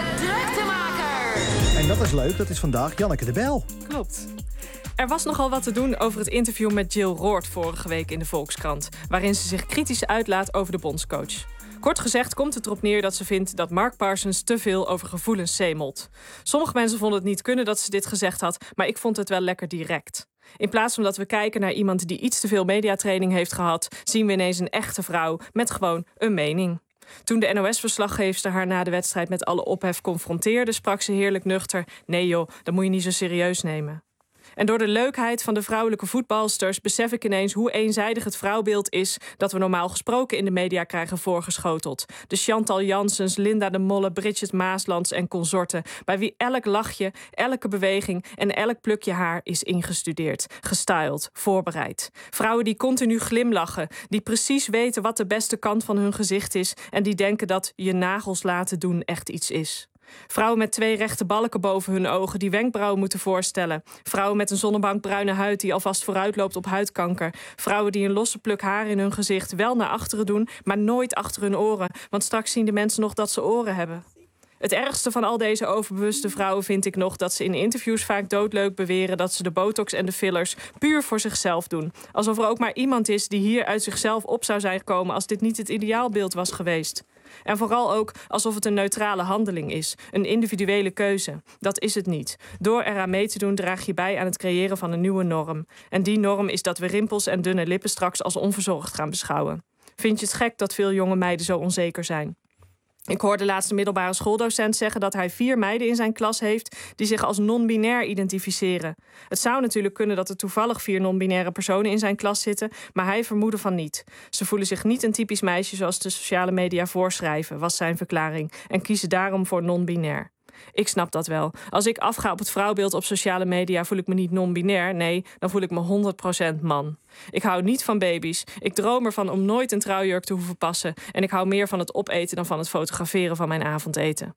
druktemaker. En dat is leuk, dat is vandaag Janneke de Bijl. Klopt. Er was nogal wat te doen over het interview met Jill Roord vorige week in de Volkskrant, waarin ze zich kritisch uitlaat over de bondscoach. Kort gezegd komt het erop neer dat ze vindt dat Mark Parsons te veel over gevoelens zemelt. Sommige mensen vonden het niet kunnen dat ze dit gezegd had, maar ik vond het wel lekker direct. In plaats van dat we kijken naar iemand die iets te veel mediatraining heeft gehad, zien we ineens een echte vrouw met gewoon een mening. Toen de NOS-verslaggeefster haar na de wedstrijd met alle ophef confronteerde, sprak ze heerlijk nuchter: nee joh, dat moet je niet zo serieus nemen. En door de leukheid van de vrouwelijke voetbalsters besef ik ineens hoe eenzijdig het vrouwbeeld is dat we normaal gesproken in de media krijgen voorgeschoteld. De Chantal Janssens, Linda de Molle, Bridget Maaslands en consorten, bij wie elk lachje, elke beweging en elk plukje haar is ingestudeerd, gestyled, voorbereid. Vrouwen die continu glimlachen, die precies weten wat de beste kant van hun gezicht is en die denken dat je nagels laten doen echt iets is. Vrouwen met 2 rechte balken boven hun ogen die wenkbrauwen moeten voorstellen. Vrouwen met een zonnebank bruine huid die alvast vooruitloopt op huidkanker. Vrouwen die een losse pluk haar in hun gezicht wel naar achteren doen, maar nooit achter hun oren. Want straks zien de mensen nog dat ze oren hebben. Het ergste van al deze overbewuste vrouwen vind ik nog dat ze in interviews vaak doodleuk beweren dat ze de botox en de fillers puur voor zichzelf doen. Alsof er ook maar iemand is die hier uit zichzelf op zou zijn gekomen als dit niet het ideaalbeeld was geweest. En vooral ook alsof het een neutrale handeling is, een individuele keuze. Dat is het niet. Door eraan mee te doen draag je bij aan het creëren van een nieuwe norm. En die norm is dat we rimpels en dunne lippen straks als onverzorgd gaan beschouwen. Vind je het gek dat veel jonge meiden zo onzeker zijn? Ik hoorde laatst een middelbare schooldocent zeggen dat hij 4 meiden in zijn klas heeft die zich als non-binair identificeren. Het zou natuurlijk kunnen dat er toevallig 4 non-binaire personen in zijn klas zitten, maar hij vermoedde van niet. Ze voelen zich niet een typisch meisje zoals de sociale media voorschrijven, was zijn verklaring, en kiezen daarom voor non-binair. Ik snap dat wel. Als ik afga op het vrouwbeeld op sociale media voel ik me niet non-binair. Nee, dan voel ik me 100% man. Ik hou niet van baby's. Ik droom ervan om nooit een trouwjurk te hoeven passen. En ik hou meer van het opeten dan van het fotograferen van mijn avondeten.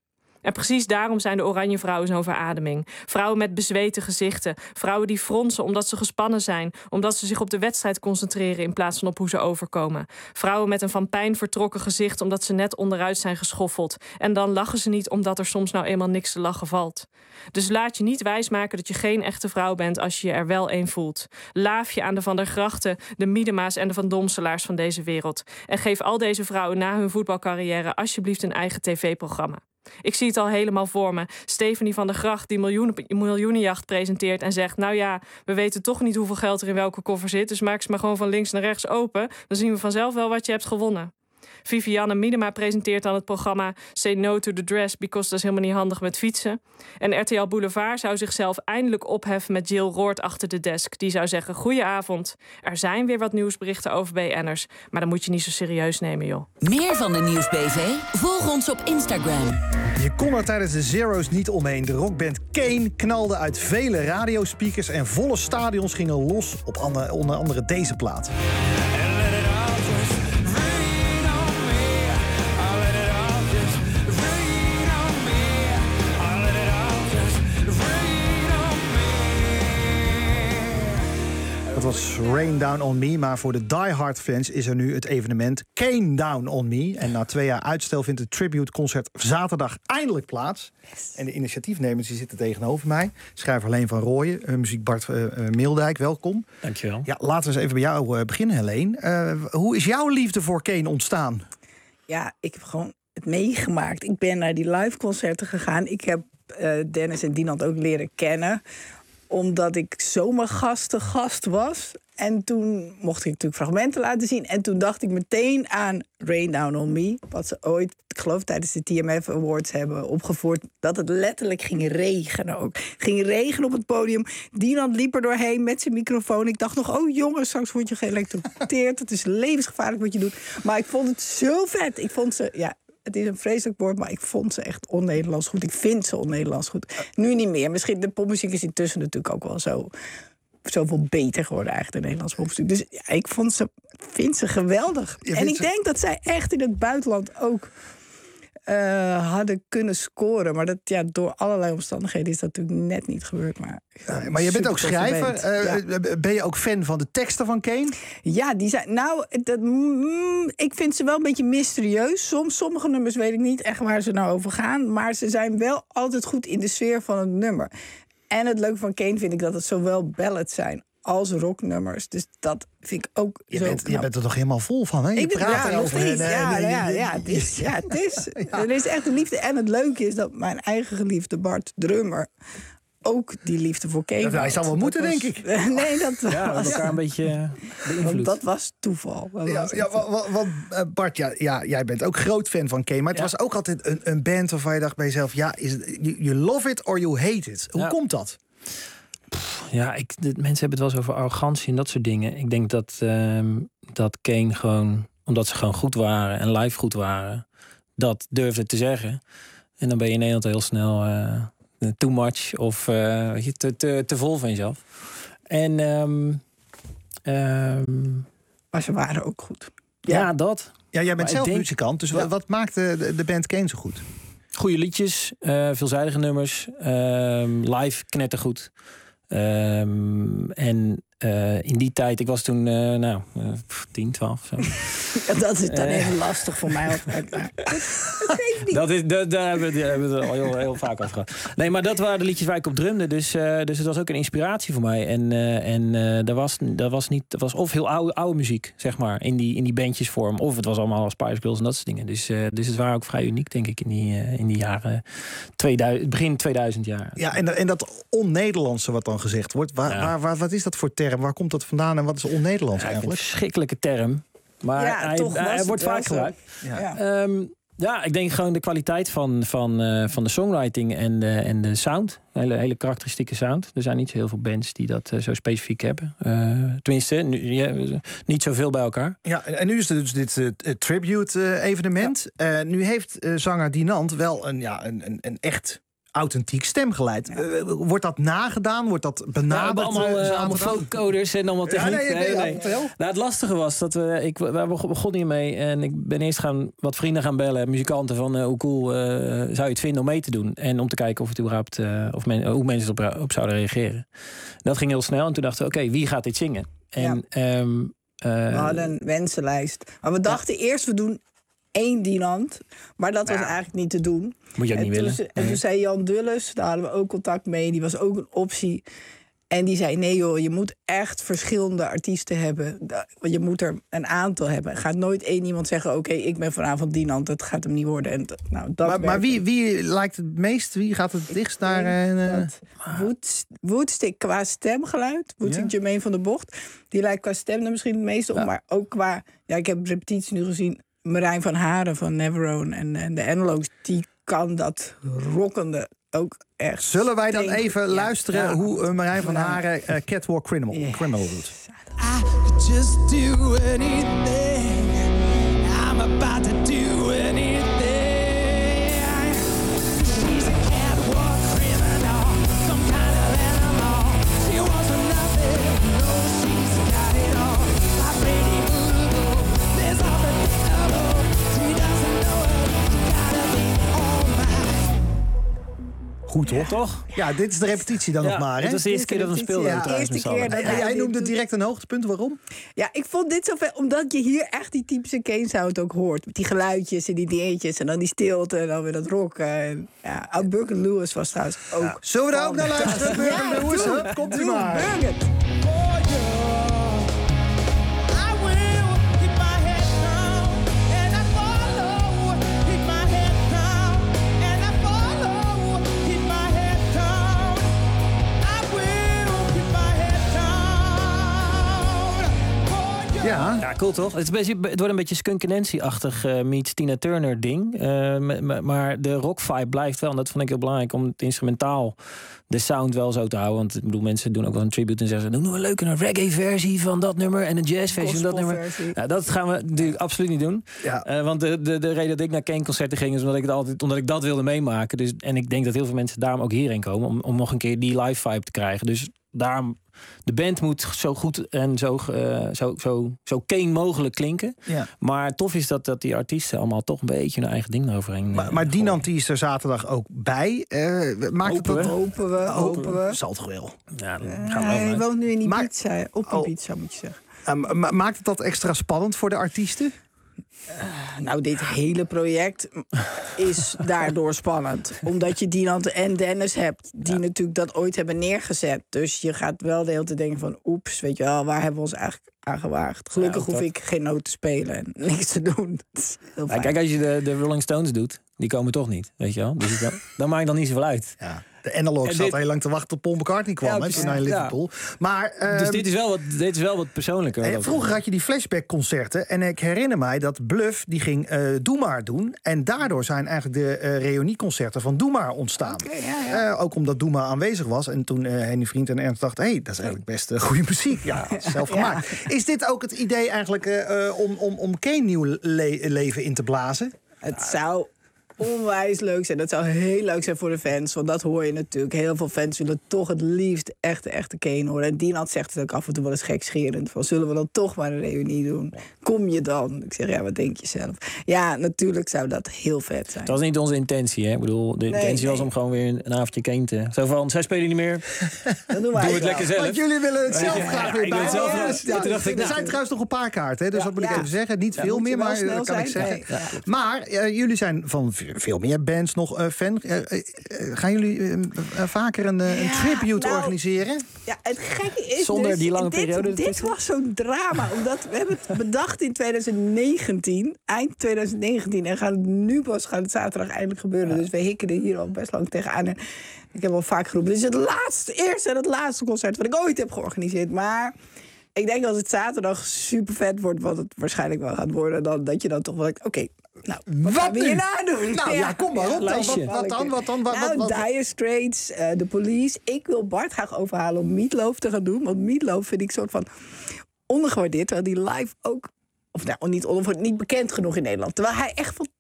En precies daarom zijn de Oranje Vrouwen zo'n verademing. Vrouwen met bezweten gezichten. Vrouwen die fronsen omdat ze gespannen zijn. Omdat ze zich op de wedstrijd concentreren in plaats van op hoe ze overkomen. Vrouwen met een van pijn vertrokken gezicht omdat ze net onderuit zijn geschoffeld. En dan lachen ze niet omdat er soms nou eenmaal niks te lachen valt. Dus laat je niet wijsmaken dat je geen echte vrouw bent als je je er wel een voelt. Laaf je aan de Van der Grachten, de Miedema's en de Van Domselaars van deze wereld. En geef al deze vrouwen na hun voetbalcarrière alsjeblieft een eigen tv-programma. Ik zie het al helemaal voor me. Stephanie van der Gracht die miljoenenjacht presenteert en zegt... nou ja, we weten toch niet hoeveel geld er in welke koffer zit... dus maak ze maar gewoon van links naar rechts open. Dan zien we vanzelf wel wat je hebt gewonnen. Vivianne Miedema presenteert dan het programma Say No to the Dress... because dat is helemaal niet handig met fietsen. En RTL Boulevard zou zichzelf eindelijk opheffen met Jill Roord achter de desk. Die zou zeggen, goedenavond, er zijn weer wat nieuwsberichten over BN'ers... maar dan moet je niet zo serieus nemen, joh. Meer van de Nieuwsbv? Volg ons op Instagram. Je kon er tijdens de Zero's niet omheen. De rockband Kane knalde uit vele radiospeakers... en volle stadions gingen los op onder andere deze plaat. Dat was Rain Down On Me, maar voor de diehard fans is er nu het evenement Kane Down On Me. En na 2 jaar uitstel vindt het tributeconcert zaterdag eindelijk plaats. Yes. En de initiatiefnemers die zitten tegenover mij. Schrijver Helene van Rooyen, muziek Bart Meeldijk, welkom. Dankjewel. Ja, laten we eens even bij jou beginnen, Helene. Hoe is jouw liefde voor Kane ontstaan? Ja, ik heb gewoon het meegemaakt. Ik ben naar die live concerten gegaan. Ik heb Dennis en Dinant ook leren kennen... omdat ik zomergast was. En toen mocht ik natuurlijk fragmenten laten zien. En toen dacht ik meteen aan Rain Down On Me. Wat ze ooit, ik geloof tijdens de TMF Awards hebben opgevoerd. Dat het letterlijk ging regenen ook. Het ging regenen op het podium. Dinant liep er doorheen met zijn microfoon. Ik dacht nog, oh jongens, straks word je geëlectrocuteerd. Het is levensgevaarlijk wat je doet. Maar ik vond het zo vet. Ik vond ze, ja... Het is een vreselijk woord, maar ik vond ze echt on-Nederlands goed. Ik vind ze on-Nederlands goed. Nu niet meer. Misschien de popmuziek is intussen natuurlijk ook wel zoveel beter geworden eigenlijk, de Nederlandse popmuziek. Dus ja, ik vind ze geweldig. En ik denk dat zij echt in het buitenland ook hadden kunnen scoren. Maar dat, ja, door allerlei omstandigheden is dat natuurlijk net niet gebeurd. Maar je bent ook schrijver. Ben je ook fan van de teksten van Kane? Ja, die zijn... Nou, ik vind ze wel een beetje mysterieus. Sommige nummers weet ik niet echt waar ze nou over gaan. Maar ze zijn wel altijd goed in de sfeer van het nummer. En het leuke van Kane vind ik dat het zowel ballads zijn als rocknummers. Dus dat vind ik ook zo knap. Je bent er toch helemaal vol van, hè? Je praat erover. Het is. Er is echt een liefde. En het leuke is dat mijn eigen geliefde Bart Drummer ook die liefde voor Kane. Hij zou wel moeten, denk ik. Nee, dat was... Ja, elkaar een beetje beïnvloed. Dat was toeval. Bart, jij bent ook groot fan van Kane. Maar het was ook altijd een band waarvan je dacht bij jezelf... ja, you love it or you hate it. Hoe komt dat? Ja, mensen hebben het wel eens over arrogantie en dat soort dingen. Ik denk dat Kane gewoon, omdat ze gewoon goed waren en live goed waren, dat durfde te zeggen. En dan ben je in Nederland heel snel too much of te vol van jezelf. Maar ze waren ook goed. Ja, dat. Ja, jij bent zelf muzikant, dus wat maakt de band Kane zo goed? Goede liedjes, veelzijdige nummers, live knettergoed. En in die tijd, ik was toen 10, 12 zo. Dat is dan even lastig voor mij. Daar hebben we het al heel vaak over gehad. Nee, maar dat waren de liedjes waar ik op drumde. Dus het was ook een inspiratie voor mij. En er was of heel oude muziek, zeg maar, in die bandjesvorm. Of het was allemaal Spice Girls en dat soort dingen. Dus het waren ook vrij uniek, denk ik, in die jaren 2000, begin 2000 jaar. Ja, en dat on-Nederlandse wat dan gezegd wordt. Wat is dat voor term? Waar komt dat vandaan en wat is on-Nederlands eigenlijk? Een verschrikkelijke term. Maar hij wordt vaak gebruikt. Ja, ik denk gewoon de kwaliteit van de songwriting en de sound. Hele karakteristieke sound. Er zijn niet zo heel veel bands die dat zo specifiek hebben. Tenminste, niet zoveel bij elkaar. Ja, en nu is er dus dit tribute evenement. Nu heeft zanger Dinant wel een echt authentiek stemgeluid. Wordt dat nagedaan? Wordt dat benaderd? We hebben allemaal vocoders en allemaal techniek. Nee. Nou, het lastige was dat we begonnen hiermee en ik ben eerst wat vrienden gaan bellen, muzikanten, van hoe cool zou je het vinden om mee te doen en om te kijken of het überhaupt hoe mensen erop zouden reageren. Dat ging heel snel en toen dachten we, oké, wie gaat dit zingen? En we hadden een wensenlijst. Maar we dachten eerst, we doen 1 Dinant. Maar dat was eigenlijk niet te doen. Moet je ook niet willen. En toen zei Jan Dulles, daar hadden we ook contact mee. Die was ook een optie. En die zei, nee joh, je moet echt verschillende artiesten hebben. Je moet er een aantal hebben. Er gaat nooit 1 iemand zeggen, oké, ik ben vanavond Dinant. Dat gaat hem niet worden. En maar wie lijkt het meest? Wie gaat het dichtst naar? Woodstick qua stemgeluid. Woodstick Jermaine van der Bocht. Die lijkt qua stem er misschien het meest op. Maar ook qua... Ja, ik heb repetitie nu gezien. Marijn van Haren van Neverone en de Analogues. Die kan dat rockende ook echt. Zullen wij dan even luisteren hoe Marijn van Haren Catwalk Criminal doet? I just do anything. I'm about to do anything. She's a catwalk criminal, some kind of animal. She wants nothing, no, she's got it all. My pretty boo, there's all the devil. She doesn't know it, she gotta be all mine. Goed, toch? Ja, dit is de repetitie dan nog maar. Hè? Het was de eerste keer dat we speelden. Jij noemde direct een hoogtepunt. Waarom? Ja, ik vond dit zo vet, omdat je hier echt die typische Kane sound ook hoort. Met die geluidjes en die dingetjes en dan die stilte en dan weer dat rocken. Ja, Burger Lewis was trouwens ook. Ja. Zullen we daar ook naar luisteren? Burger Lewis, komt u maar. Burger. Ja, cool toch? Het wordt een beetje Skunk Nancy-achtig meets Tina Turner ding. Maar de rock vibe blijft wel. En dat vond ik heel belangrijk om het instrumentaal de sound wel zo te houden. Want ik bedoel, mensen doen ook wel een tribute en zeggen, doen we een leuke reggae-versie van dat nummer en een jazz-versie van dat nummer. Ja, dat gaan we natuurlijk absoluut niet doen. Ja. Want de reden dat ik naar Kane-concerten ging is omdat ik dat wilde meemaken. Dus, en ik denk dat heel veel mensen daarom ook hierheen komen om nog een keer die live vibe te krijgen. Dus daarom, de band moet zo goed en zo Kane mogelijk klinken. Ja. Maar tof is dat die artiesten allemaal toch een beetje hun eigen ding eroverheen. Maar Dinant die is er zaterdag ook bij. Hopen we. Zal toch wel. Ja, hij woont nu in Ibiza. Op Ibiza moet je zeggen. Maakt het dat extra spannend voor de artiesten? Nou, dit hele project is daardoor spannend. Omdat je Dinant en Dennis hebt, die natuurlijk dat ooit hebben neergezet. Dus je gaat wel de hele tijd denken van, oeps, weet je wel, waar hebben we ons eigenlijk aan gewaagd? Gelukkig hoef ik geen noot te spelen en niks te doen. Kijk, als je de Rolling Stones doet, die komen toch niet, weet je wel. Dus dan maakt dan niet zoveel uit. Ja. De Analogues zat heel lang te wachten tot Paul McCartney kwam naar Liverpool. Ja. Maar, dus dit is wel wat persoonlijker. Vroeger had je die flashback-concerten. En ik herinner mij dat Bluff die ging Doe Maar doen. En daardoor zijn eigenlijk de reunieconcerten van Doe Maar ontstaan. Ook omdat Doe Maar aanwezig was. En toen Henny Vriend en Ernst dachten, dat is eigenlijk best goede muziek. Ja, zelf gemaakt. Ja. Is dit ook het idee eigenlijk om Kane nieuw leven in te blazen? Het zou onwijs leuk zijn. Dat zou heel leuk zijn voor de fans. Want dat hoor je natuurlijk. Heel veel fans willen toch het liefst echte Kane horen. En Dinant zegt het ook af en toe wel eens gekscherend. Van, zullen we dan toch maar een reunie doen? Kom je dan? Ik zeg, wat denk je zelf? Ja, natuurlijk zou dat heel vet zijn. Dat was niet onze intentie, hè? Ik bedoel, de intentie was om gewoon weer een avondje Kane te... Zo van, zij spelen niet meer. Dan doen wij het lekker zelf. Want jullie willen het zelf graag weer bij. Er zijn trouwens nog een paar kaarten, hè? Dus dat moet ik even zeggen. Niet veel meer, maar dat kan ik zeggen. Maar jullie zijn van veel meer bands nog fan. Gaan jullie vaker een tribute organiseren? Ja, het gekke is zonder dus, die lange periode. Dit was zo'n drama. Omdat we hebben het bedacht in 2019. Eind 2019. En gaat het zaterdag eindelijk gebeuren. Dus we hikken er hier al best lang tegenaan. En ik heb al vaak geroepen. Dit is het eerste en het laatste concert wat ik ooit heb georganiseerd. Maar ik denk als het zaterdag super vet wordt, wat het waarschijnlijk wel gaat worden, dan dat je dan toch wel denkt, oké, nou, wat gaan we hierna doen? Nou ja, kom maar op. Wat dan? Dire Straits, The Police. Ik wil Bart graag overhalen om Meatloaf te gaan doen. Want Meatloaf vind ik soort van ondergewaardeerd. Terwijl die live ook, of nou, niet bekend genoeg in Nederland. Terwijl hij echt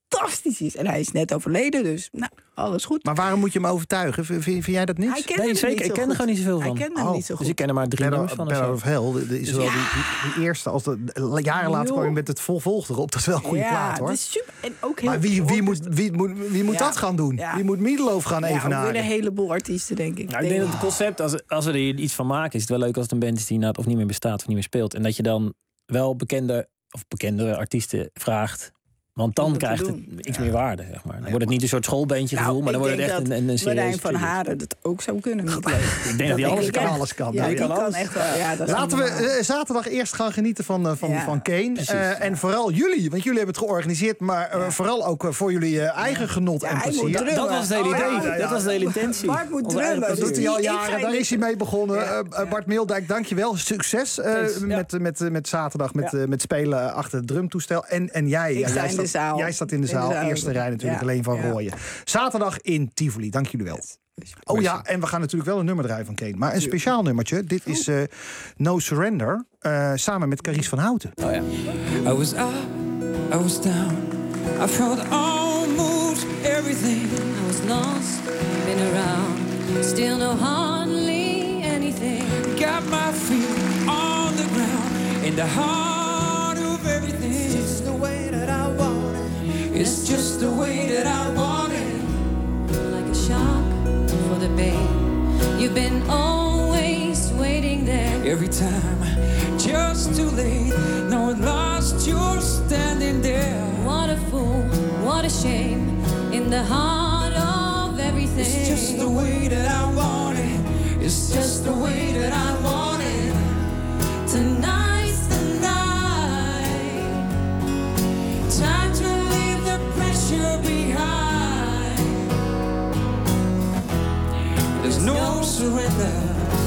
fantastisch is. En hij is net overleden, dus alles goed. Maar waarom moet je hem overtuigen? Vind jij dat niet? Nee, zeker. Ik ken er gewoon niet zoveel van. Hij kende hem niet zo goed. Dus ik ken er maar 3 nummers van. Battle of Hell is wel die eerste. Als jaren later kwam je met het volg erop. Dat is wel een goede plaat, hoor. Dat is super. En ook heel maar wie moet dat gaan doen? Wie moet Meatloaf gaan evenaren? Weer een heleboel artiesten, denk ik. Nou, ik denk dat het concept, als we er iets van maken, is het wel leuk als het een band is die of niet meer bestaat of niet meer speelt. En dat je dan wel bekende artiesten vraagt. Want dan krijgt het iets meer waarde, zeg maar. Dan wordt het niet een soort schoolbeentje gevoel, maar dan wordt het echt een serieus. Marijn van Haren dat ook zou kunnen. Ik denk dat hij alles kan. Ja, die kan echt wel. Ja, laten we zaterdag eerst gaan genieten van Kane. En vooral jullie, want jullie hebben het georganiseerd, maar vooral ook voor jullie eigen genot en plezier. Dat was het hele idee. Dat was de hele intentie. Bart moet drummen. Dat doet hij al jaren. Daar is hij mee begonnen. Bart Meeldijk, dankjewel. Succes met zaterdag met spelen achter het drumtoestel. En jij. Jij staat in de zaal. Eerste rij natuurlijk, alleen van Rooyen. Zaterdag in Tivoli. Dank jullie wel. Oh ja, en we gaan natuurlijk wel een nummer draaien van Kane. Maar een speciaal nummertje. Dit is No Surrender. Samen met Carice van Houten. Oh ja. I was up, I was down. I felt almost everything. I was lost, been around. Still know hardly anything. Got my feet on the ground. In the heart of everything. It's just the way that I want it. It's just the way that I want it. Like a shock for the pain. You've been always waiting there. Every time, just too late. Now at last you're standing there. What a fool, what a shame. In the heart of everything. It's just the way that I want it. It's just the way that I want it. Tonight's the night. Time to leave the pressure behind. There's no surrender.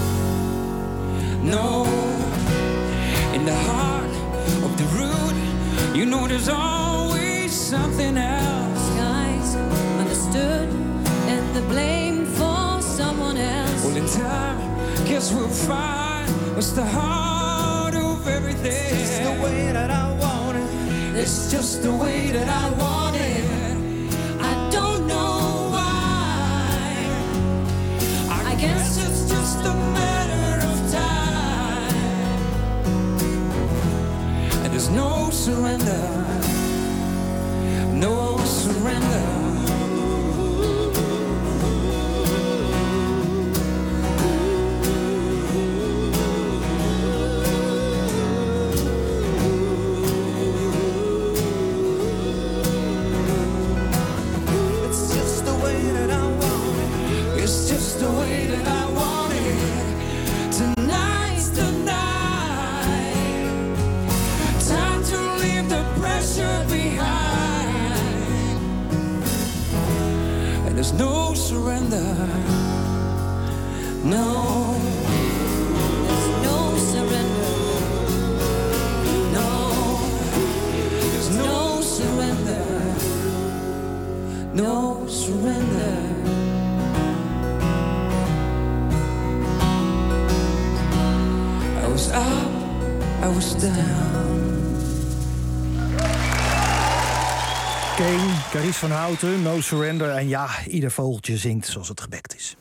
No. In the heart of the root, you know there's always something else. Skies understood and the blame for someone else. Well, in time, guess we'll find what's the heart of everything. It's just the way that I want it. It's just the way that I want it. I don't know why. I guess it's just a matter of time. And there's no surrender. No surrender. There's no surrender. No. There's no surrender. No. There's no surrender. No surrender. I was up, I was down. Kane, Carice van Houten, No Surrender. En ja, ieder vogeltje zingt zoals het gebekt is.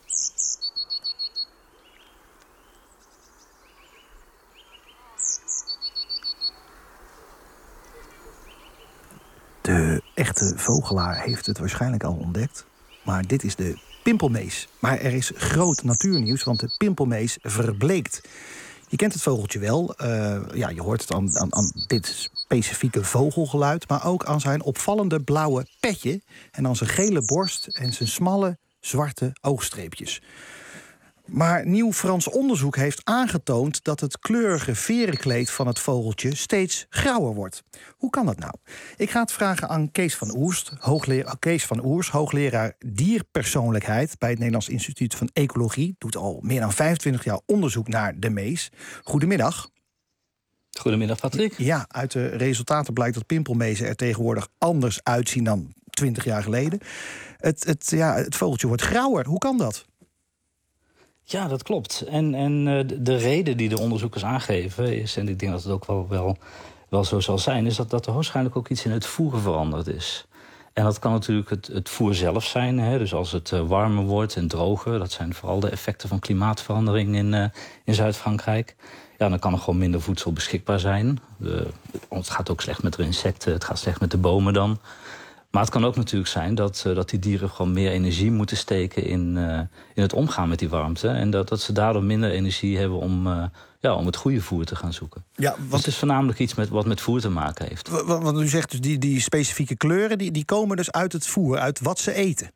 De echte vogelaar heeft het waarschijnlijk al ontdekt. Maar dit is de pimpelmees. Maar er is groot natuurnieuws, want de pimpelmees verbleekt. Je kent het vogeltje wel. Je hoort het aan dit specifieke vogelgeluid, maar ook aan zijn opvallende blauwe petje en aan zijn gele borst en zijn smalle zwarte oogstreepjes. Maar nieuw Frans onderzoek heeft aangetoond dat het kleurige verenkleed van het vogeltje steeds grauwer wordt. Hoe kan dat nou? Ik ga het vragen aan Kees van Oers, hoogleraar dierpersoonlijkheid bij het Nederlands Instituut van Ecologie. Doet al meer dan 25 jaar onderzoek naar de mees. Goedemiddag. Goedemiddag, Patrick. Ja, uit de resultaten blijkt dat pimpelmezen er tegenwoordig anders uitzien dan 20 jaar geleden. Het vogeltje wordt grauwer. Hoe kan dat? Ja, dat klopt. En de reden die de onderzoekers aangeven is, en ik denk dat het ook wel zo zal zijn, is dat er waarschijnlijk ook iets in het voer veranderd is. En dat kan natuurlijk het voer zelf zijn. Hè? Dus als het warmer wordt en droger, dat zijn vooral de effecten van klimaatverandering in Zuid-Frankrijk. Ja, dan kan er gewoon minder voedsel beschikbaar zijn. Het gaat ook slecht met de insecten, het gaat slecht met de bomen dan. Maar het kan ook natuurlijk zijn dat die dieren gewoon meer energie moeten steken in het omgaan met die warmte. En dat ze daardoor minder energie hebben om het goede voer te gaan zoeken. Ja, dus het is voornamelijk iets wat met voer te maken heeft. Want u zegt dus die specifieke kleuren, die komen dus uit het voer, uit wat ze eten.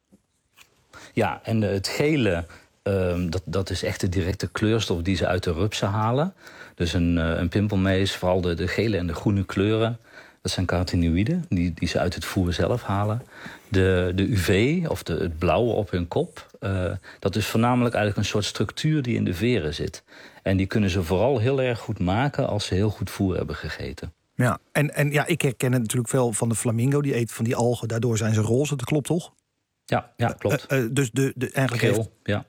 Ja, en het gele, dat is echt de directe kleurstof die ze uit de rupsen halen. Dus een pimpelmees, vooral de gele en de groene kleuren, dat zijn carotinoïden die ze uit het voer zelf halen. De UV, of het blauwe op hun kop, dat is voornamelijk eigenlijk een soort structuur die in de veren zit. En die kunnen ze vooral heel erg goed maken als ze heel goed voer hebben gegeten. Ja, en ik herken het natuurlijk veel van de flamingo. Die eet van die algen, daardoor zijn ze roze. Dat klopt toch? Ja, klopt. Dus eigenlijk geel,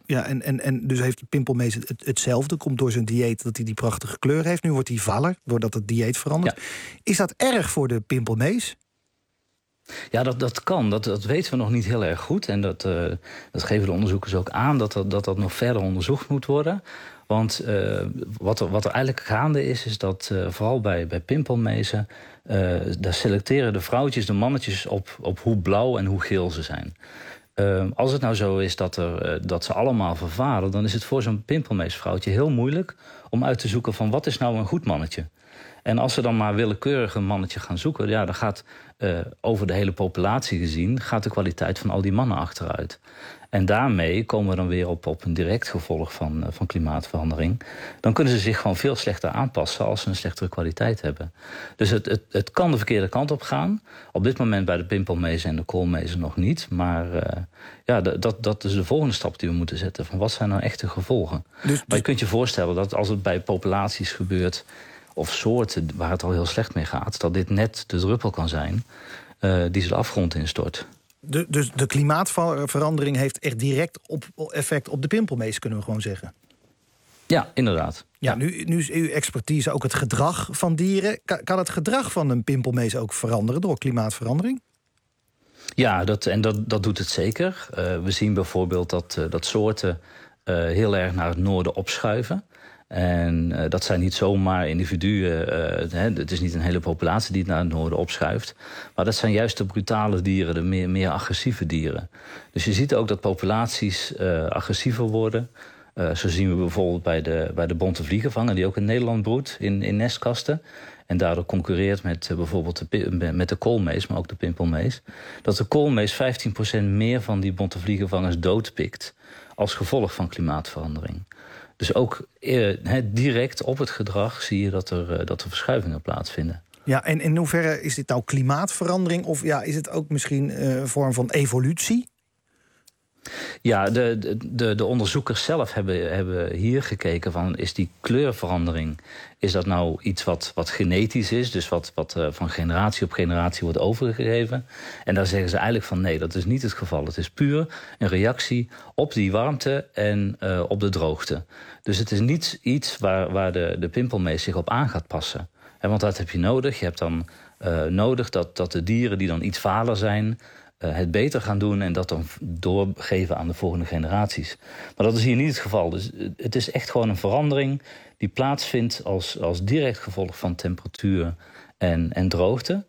en dus heeft de pimpelmees hetzelfde. Komt door zijn dieet dat hij die prachtige kleur heeft. Nu wordt hij valler, doordat het dieet verandert. Ja. Is dat erg voor de pimpelmees? Ja, dat kan. Dat weten we nog niet heel erg goed. En dat geven de onderzoekers ook aan, dat nog verder onderzocht moet worden. Want wat er eigenlijk gaande is dat vooral bij pimpelmezen, daar selecteren de vrouwtjes de mannetjes op hoe blauw en hoe geel ze zijn. Als het nou zo is dat ze allemaal vervaren, dan is het voor zo'n pimpelmeesvrouwtje heel moeilijk om uit te zoeken van wat is nou een goed mannetje. En als ze dan maar willekeurig een mannetje gaan zoeken, ja, dan gaat over de hele populatie gezien gaat de kwaliteit van al die mannen achteruit. En daarmee komen we dan weer op een direct gevolg van klimaatverandering. Dan kunnen ze zich gewoon veel slechter aanpassen als ze een slechtere kwaliteit hebben. Dus het kan de verkeerde kant op gaan. Op dit moment bij de pimpelmezen en de koolmezen nog niet. Maar dat is de volgende stap die we moeten zetten. Van wat zijn nou echte gevolgen? Maar je kunt je voorstellen dat als het bij populaties gebeurt, of soorten waar het al heel slecht mee gaat, dat dit net de druppel kan zijn die ze de afgrond instort. Dus de klimaatverandering heeft echt direct effect op de pimpelmees, kunnen we gewoon zeggen? Ja, inderdaad. Ja, nu is uw expertise ook het gedrag van dieren. Kan het gedrag van een pimpelmees ook veranderen door klimaatverandering? Ja, dat doet het zeker. We zien bijvoorbeeld dat soorten heel erg naar het noorden opschuiven. En dat zijn niet zomaar individuen, het is niet een hele populatie die naar het noorden opschuift. Maar dat zijn juist de brutale dieren, de meer agressieve dieren. Dus je ziet ook dat populaties agressiever worden. Zo zien we bijvoorbeeld bij de bonte vliegenvanger, die ook in Nederland broedt in nestkasten. En daardoor concurreert met bijvoorbeeld met de koolmees, maar ook de pimpelmees. Dat de koolmees 15% meer van die bonte vliegenvangers doodpikt als gevolg van klimaatverandering. Dus ook direct op het gedrag zie je dat er verschuivingen plaatsvinden. Ja, en in hoeverre is dit nou klimaatverandering? Of is het ook misschien een vorm van evolutie? Ja, de onderzoekers zelf hebben hier gekeken van, is die kleurverandering, is dat nou iets wat genetisch is, dus wat van generatie op generatie wordt overgegeven? En daar zeggen ze eigenlijk van nee, dat is niet het geval. Het is puur een reactie op die warmte en op de droogte. Dus het is niet iets waar de pimpelmees zich op aan gaat passen. Want dat heb je nodig. Je hebt dan nodig dat de dieren die dan iets valer zijn het beter gaan doen en dat dan doorgeven aan de volgende generaties. Maar dat is hier niet het geval. Dus het is echt gewoon een verandering die plaatsvindt als direct gevolg van temperatuur en droogte.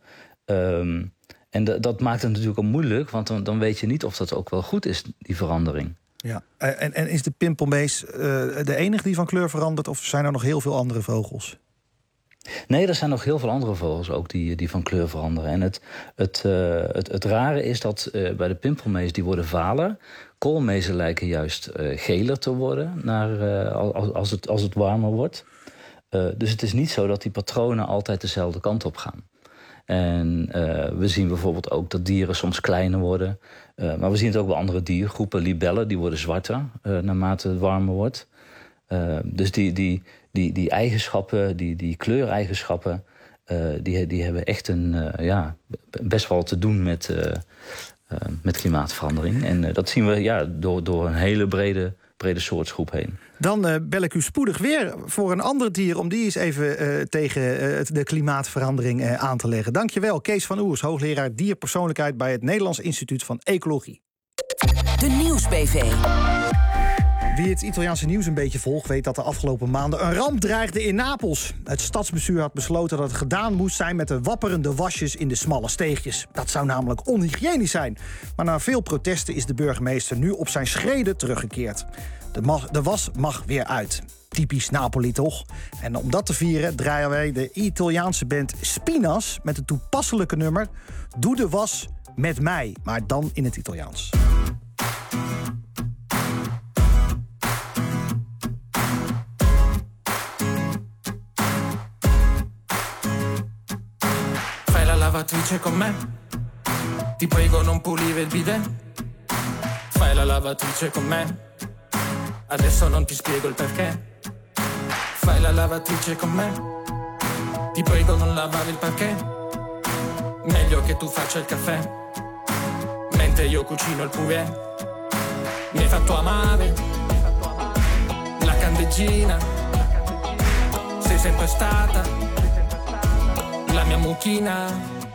En dat maakt het natuurlijk ook moeilijk, want dan weet je niet of dat ook wel goed is, die verandering. Ja. En is de pimpelmees de enige die van kleur verandert, of zijn er nog heel veel andere vogels? Nee, er zijn nog heel veel andere vogels ook die van kleur veranderen. En het rare is dat bij de pimpelmees die worden valer. Koolmezen lijken juist geler te worden als het warmer wordt. Dus het is niet zo dat die patronen altijd dezelfde kant op gaan. En we zien bijvoorbeeld ook dat dieren soms kleiner worden. Maar we zien het ook bij andere diergroepen. Libellen, die worden zwarter naarmate het warmer wordt. Dus die eigenschappen, die kleureigenschappen, die hebben echt best wel te doen met klimaatverandering. En dat zien we door een hele brede brede soortgroep heen. Dan bel ik u spoedig weer voor een ander dier om die eens even tegen de klimaatverandering aan te leggen. Dankjewel, Kees van Oers, hoogleraar dierpersoonlijkheid bij het Nederlands Instituut van Ecologie. De Nieuwsbv. Wie het Italiaanse nieuws een beetje volgt, weet dat de afgelopen maanden een ramp dreigde in Napels. Het stadsbestuur had besloten dat het gedaan moest zijn met de wapperende wasjes in de smalle steegjes. Dat zou namelijk onhygiënisch zijn. Maar na veel protesten is de burgemeester nu op zijn schreden teruggekeerd. De was mag weer uit. Typisch Napoli, toch? En om dat te vieren draaien wij de Italiaanse band Spinas met het toepasselijke nummer Doe de was met mij, maar dan in het Italiaans. Fai la lavatrice con me. Ti prego non pulire il bidet. Fai la lavatrice con me. Adesso non ti spiego il perché. Fai la lavatrice con me. Ti prego non lavare il parquet. Meglio che tu faccia il caffè mentre io cucino il poulet. Mi hai fatto amare la candeggina. Sei sempre stata la mia mucchina.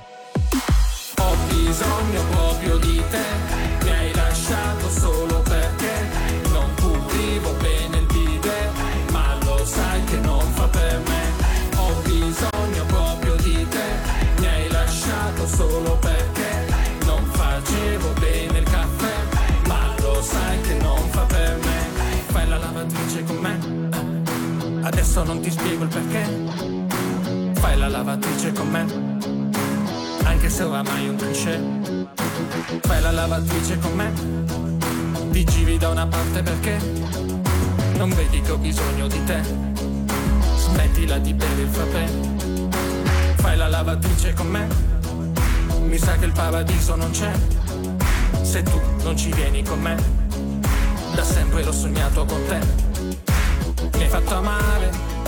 Ho bisogno proprio di te. Mi hai lasciato solo perché non pulivo bene il bidet, ma lo sai che non fa per me. Ho bisogno proprio di te. Mi hai lasciato solo perché non facevo bene il caffè, ma lo sai che non fa per me. Fai la lavatrice con me. Adesso non ti spiego il perché. Fai la lavatrice con me, anche se oramai è un cliché. Fai la lavatrice con me. Ti giri da una parte perché non vedi che ho bisogno di te. Smettila di bere il frappè. Fai la lavatrice con me. Mi sa che il paradiso non c'è se tu non ci vieni con me. Da sempre l'ho sognato con te. Mi hai fatto amare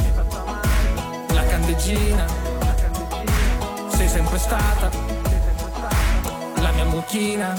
la candeggina. Sei sempre stata la mia mucchina.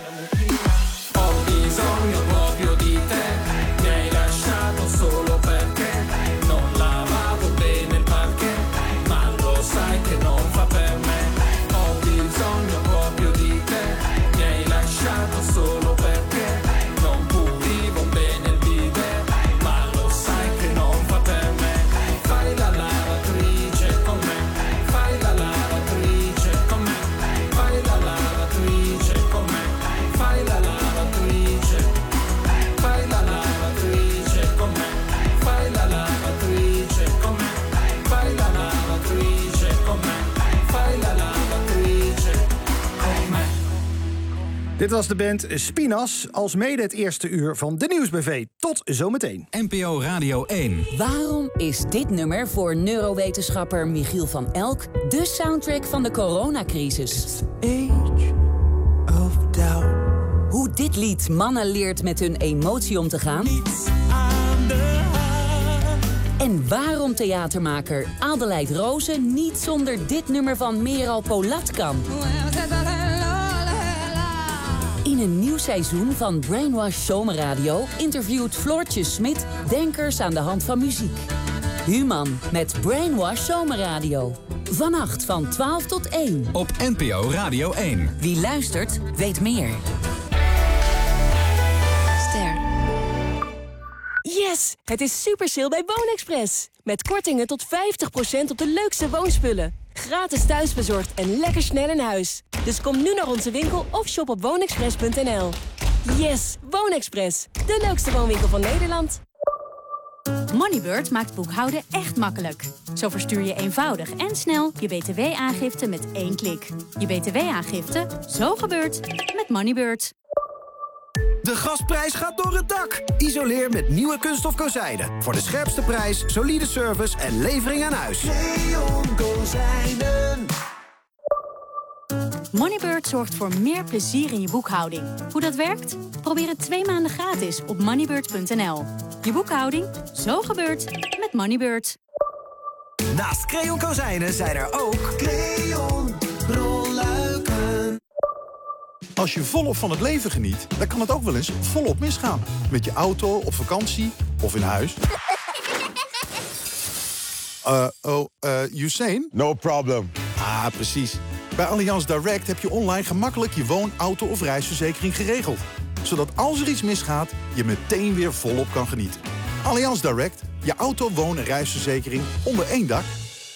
Ho bisogno proprio di te. Mi hai lasciato solo perché non lavavo bene il parquet, ma lo sai che non fa per me. Ho bisogno proprio di te. Mi hai lasciato solo perché non pulivo bene il bidet, ma lo sai che non fa per me. Fai la lavatrice con me. Fai la lavatrice con me. Fai la lavatrice con me. Fai la lavatrice. Fai la lavatrice con me. Fai la lavatrice con me. Fai la lavatrice con me. Fai la lavatrice con me. Dit was de band Spinas, als mede het eerste uur van de Nieuwsbv. Tot zometeen. NPO Radio 1. Waarom is dit nummer voor neurowetenschapper Michiel van Elk de soundtrack van de coronacrisis? Hoe dit lied mannen leert met hun emotie om te gaan? En waarom theatermaker Adelheid Rozen niet zonder dit nummer van Meral Polat kan? In een nieuw seizoen van Brainwash Zomerradio interviewt Floortje Smit denkers aan de hand van muziek. Human met Brainwash Zomerradio. Vannacht van 12 tot 1. Op NPO Radio 1. Wie luistert, weet meer. Yes! Het is super sale bij Woonexpress. Met kortingen tot 50% op de leukste woonspullen. Gratis thuisbezorgd en lekker snel in huis. Dus kom nu naar onze winkel of shop op woonexpress.nl. Yes! Woonexpress. De leukste woonwinkel van Nederland. Moneybird maakt boekhouden echt makkelijk. Zo verstuur je eenvoudig en snel je btw-aangifte met 1 klik. Je btw-aangifte, zo gebeurt, met Moneybird. De gasprijs gaat door het dak. Isoleer met nieuwe kunststof kozijnen. Voor de scherpste prijs, solide service en levering aan huis. Leon Kozijnen. Moneybird zorgt voor meer plezier in je boekhouding. Hoe dat werkt? Probeer het 2 maanden gratis op moneybird.nl. Je boekhouding, zo gebeurt, met Moneybird. Naast Creon Kozijnen zijn er ook Creon rolluiken. Als als je volop van het leven geniet, dan kan het ook wel eens volop misgaan. Met je auto, op vakantie of in huis. Usain? No problem. Ah, precies. Bij Allianz Direct heb je online gemakkelijk je woon-, auto- of reisverzekering geregeld. Zodat als er iets misgaat, je meteen weer volop kan genieten. Allianz Direct, je auto-, woon- en reisverzekering onder één dak.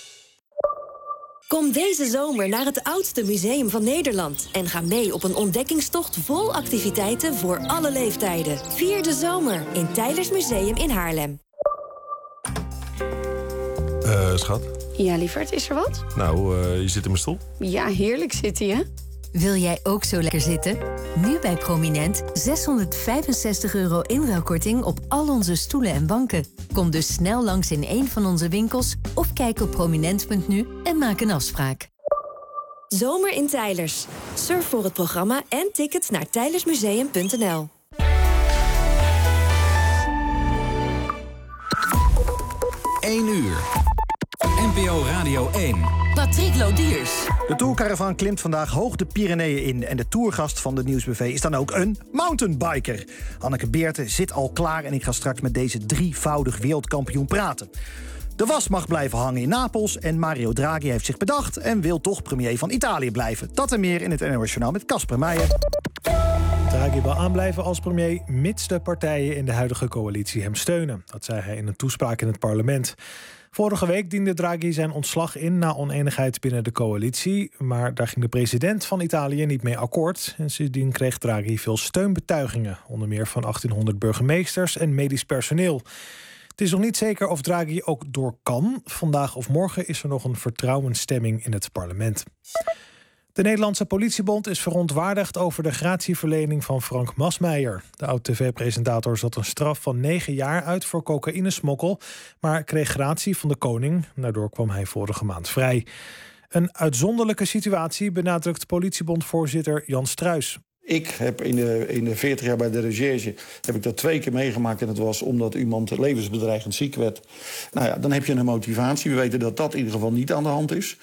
Kom deze zomer naar het oudste museum van Nederland en ga mee op een ontdekkingstocht vol activiteiten voor alle leeftijden. Vier de zomer in Teylers Museum in Haarlem. Schat? Ja, lieverd, is er wat? Nou, je zit in mijn stoel. Ja, heerlijk zit hij, hè? Wil jij ook zo lekker zitten? Nu bij Prominent €665 inruilkorting op al onze stoelen en banken. Kom dus snel langs in een van onze winkels of kijk op prominent.nu en maak een afspraak. Zomer in Teylers. Surf voor het programma en tickets naar teylersmuseum.nl. Uur. NPO Radio 1. Patrick Lodiers. De Tourcaravan klimt vandaag hoog de Pyreneeën in. En de tourgast van de Nieuwsbuffet is dan ook een mountainbiker. Anneke Beerte zit al klaar en ik ga straks met deze drievoudig wereldkampioen praten. De was mag blijven hangen in Napels en Mario Draghi heeft zich bedacht en wil toch premier van Italië blijven. Dat en meer in het NOS Journaal met Casper Meijer. Draghi wil aanblijven als premier mits de partijen in de huidige coalitie hem steunen. Dat zei hij in een toespraak in het parlement. Vorige week diende Draghi zijn ontslag in na oneenigheid binnen de coalitie. Maar daar ging de president van Italië niet mee akkoord. En sindsdien kreeg Draghi veel steunbetuigingen. Onder meer van 1800 burgemeesters en medisch personeel. Het is nog niet zeker of Draghi ook door kan. Vandaag of morgen is er nog een vertrouwensstemming in het parlement. De Nederlandse Politiebond is verontwaardigd over de gratieverlening van Frank Masmeijer. De oud-tv-presentator zat een straf van 9 jaar uit voor cocaïnesmokkel, maar kreeg gratie van de koning. Daardoor kwam hij vorige maand vrij. Een uitzonderlijke situatie, benadrukt politiebondvoorzitter Jan Struijs. Ik heb in de 40 jaar bij de recherche heb ik dat 2 keer meegemaakt. En dat was omdat iemand levensbedreigend ziek werd. Nou ja, dan heb je een motivatie. We weten dat dat in ieder geval niet aan de hand is.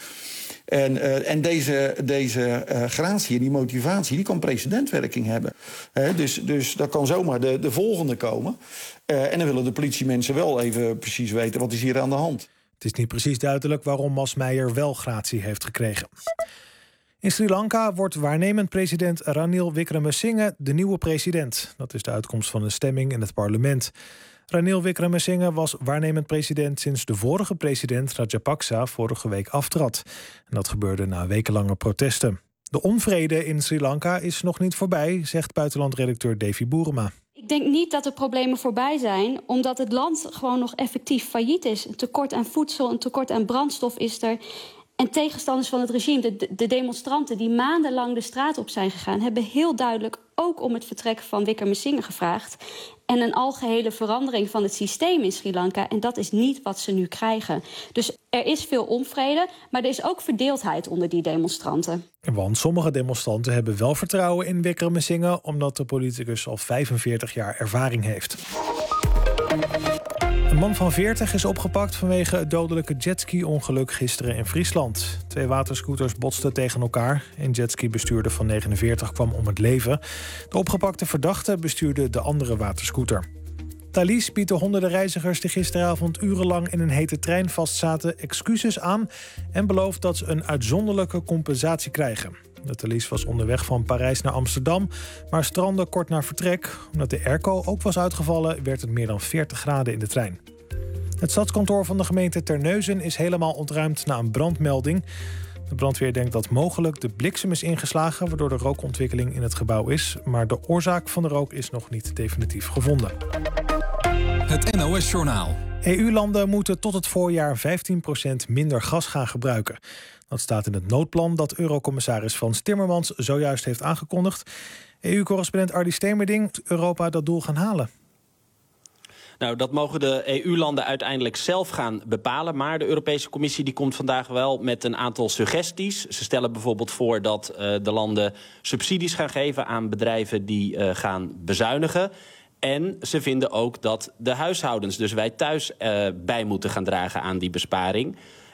En deze gratie en die motivatie, die kan precedentwerking hebben. Dus daar kan zomaar de volgende komen. En dan willen de politiemensen wel even precies weten wat is hier aan de hand. Het is niet precies duidelijk waarom Masmeijer wel gratie heeft gekregen. In Sri Lanka wordt waarnemend president Ranil Wickremesinghe de nieuwe president. Dat is de uitkomst van een stemming in het parlement. Ranil Wickremesinghe was waarnemend president sinds de vorige president Rajapaksa vorige week aftrad. En dat gebeurde na wekenlange protesten. De onvrede in Sri Lanka is nog niet voorbij, zegt buitenlandredacteur Davy Boerema. Ik denk niet dat de problemen voorbij zijn, omdat het land gewoon nog effectief failliet is. Een tekort aan voedsel, een tekort aan brandstof is er. En tegenstanders van het regime, de demonstranten die maandenlang de straat op zijn gegaan, hebben heel duidelijk ook om het vertrek van Wickremesinghe gevraagd. En een algehele verandering van het systeem in Sri Lanka. En dat is niet wat ze nu krijgen. Dus er is veel onvrede, maar er is ook verdeeldheid onder die demonstranten. Want sommige demonstranten hebben wel vertrouwen in Wickremesinghe, omdat de politicus al 45 jaar ervaring heeft. Een man van 40 is opgepakt vanwege het dodelijke jetski-ongeluk gisteren in Friesland. 2 waterscooters botsten tegen elkaar. Een jetski-bestuurder van 49 kwam om het leven. De opgepakte verdachte bestuurde de andere waterscooter. Thalys biedt de honderden reizigers die gisteravond urenlang in een hete trein vastzaten excuses aan en belooft dat ze een uitzonderlijke compensatie krijgen. De Thalys was onderweg van Parijs naar Amsterdam, maar strandde kort na vertrek. Omdat de airco ook was uitgevallen, werd het meer dan 40 graden in de trein. Het stadskantoor van de gemeente Terneuzen is helemaal ontruimd na een brandmelding. De brandweer denkt dat mogelijk de bliksem is ingeslagen, waardoor de rookontwikkeling in het gebouw is. Maar de oorzaak van de rook is nog niet definitief gevonden. Het NOS Journaal. EU-landen moeten tot het voorjaar 15% minder gas gaan gebruiken. Dat staat in het noodplan dat Eurocommissaris Frans Timmermans zojuist heeft aangekondigd. EU-correspondent Ardy Stemerding, moet Europa dat doel gaan halen? Nou, dat mogen de EU-landen uiteindelijk zelf gaan bepalen. Maar de Europese Commissie die komt vandaag wel met een aantal suggesties. Ze stellen bijvoorbeeld voor dat de landen subsidies gaan geven aan bedrijven die gaan bezuinigen. En ze vinden ook dat de huishoudens, dus wij thuis, bij moeten gaan dragen aan die besparing.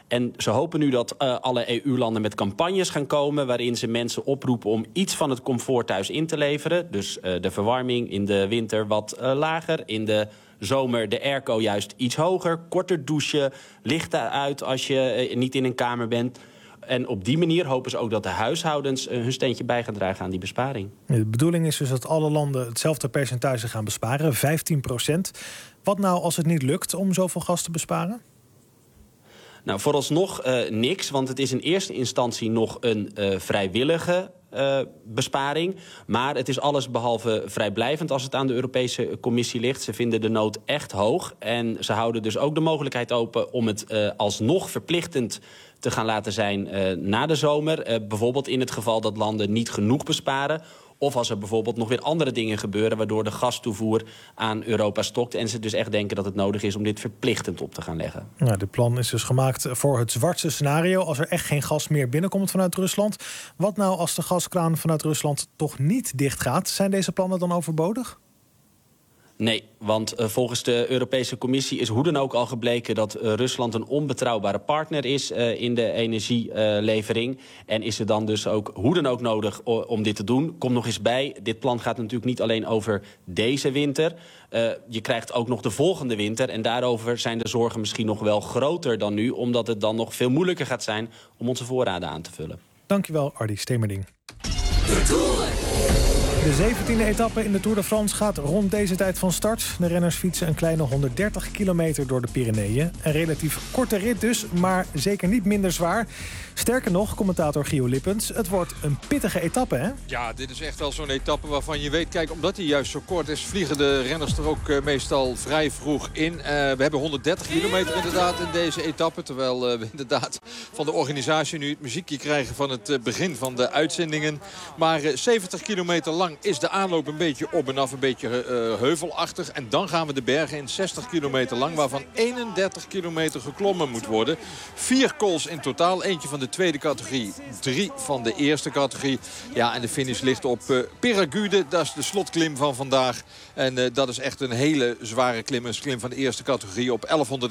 En ze hopen nu dat alle EU-landen met campagnes gaan komen waarin ze mensen oproepen om iets van het comfort thuis in te leveren. Dus de verwarming in de winter wat lager, in de zomer de airco juist iets hoger, korter douchen, lichten uit als je niet in een kamer bent. En op die manier hopen ze ook dat de huishoudens hun steentje bij gaan dragen aan die besparing. De bedoeling is dus dat alle landen hetzelfde percentage gaan besparen, 15%. Wat nou als het niet lukt om zoveel gas te besparen? Nou, vooralsnog niks, want het is in eerste instantie nog een vrijwillige besparing. Maar het is allesbehalve vrijblijvend als het aan de Europese Commissie ligt. Ze vinden de nood echt hoog. En ze houden dus ook de mogelijkheid open om het alsnog verplichtend te gaan laten zijn na de zomer. Bijvoorbeeld in het geval dat landen niet genoeg besparen. Of als er bijvoorbeeld nog weer andere dingen gebeuren waardoor de gastoevoer aan Europa stokt. En ze dus echt denken dat het nodig is om dit verplichtend op te gaan leggen. Nou, dit plan is dus gemaakt voor het zwartste scenario. Als er echt geen gas meer binnenkomt vanuit Rusland. Wat nou als de gaskraan vanuit Rusland toch niet dicht gaat? Zijn deze plannen dan overbodig? Nee, want volgens de Europese Commissie is hoe dan ook al gebleken dat Rusland een onbetrouwbare partner is in de energielevering. En is er dan dus ook hoe dan ook nodig om dit te doen. Kom nog eens bij, dit plan gaat natuurlijk niet alleen over deze winter. Je krijgt ook nog de volgende winter. En daarover zijn de zorgen misschien nog wel groter dan nu, omdat het dan nog veel moeilijker gaat zijn om onze voorraden aan te vullen. Dankjewel, Ardy Stemerding. De 17e etappe in de Tour de France gaat rond deze tijd van start. De renners fietsen een kleine 130 kilometer door de Pyreneeën. Een relatief korte rit dus, maar zeker niet minder zwaar. Sterker nog, commentator Gio Lippens, het wordt een pittige etappe, hè? Ja, dit is echt wel zo'n etappe waarvan je weet, kijk, omdat hij juist zo kort is, vliegen de renners er ook meestal vrij vroeg in. We hebben 130 kilometer inderdaad in deze etappe, terwijl we inderdaad van de organisatie nu het muziekje krijgen van het begin van de uitzendingen. Maar 70 kilometer lang is de aanloop een beetje op en af, een beetje heuvelachtig. En dan gaan we de bergen in 60 kilometer lang, waarvan 31 kilometer geklommen moet worden. 4 calls in totaal, eentje van de tweede categorie, 3 van de eerste categorie. Ja, en de finish ligt op Peragude, dat is de slotklim van vandaag. En dat is echt een hele zware klim, een klim van de eerste categorie op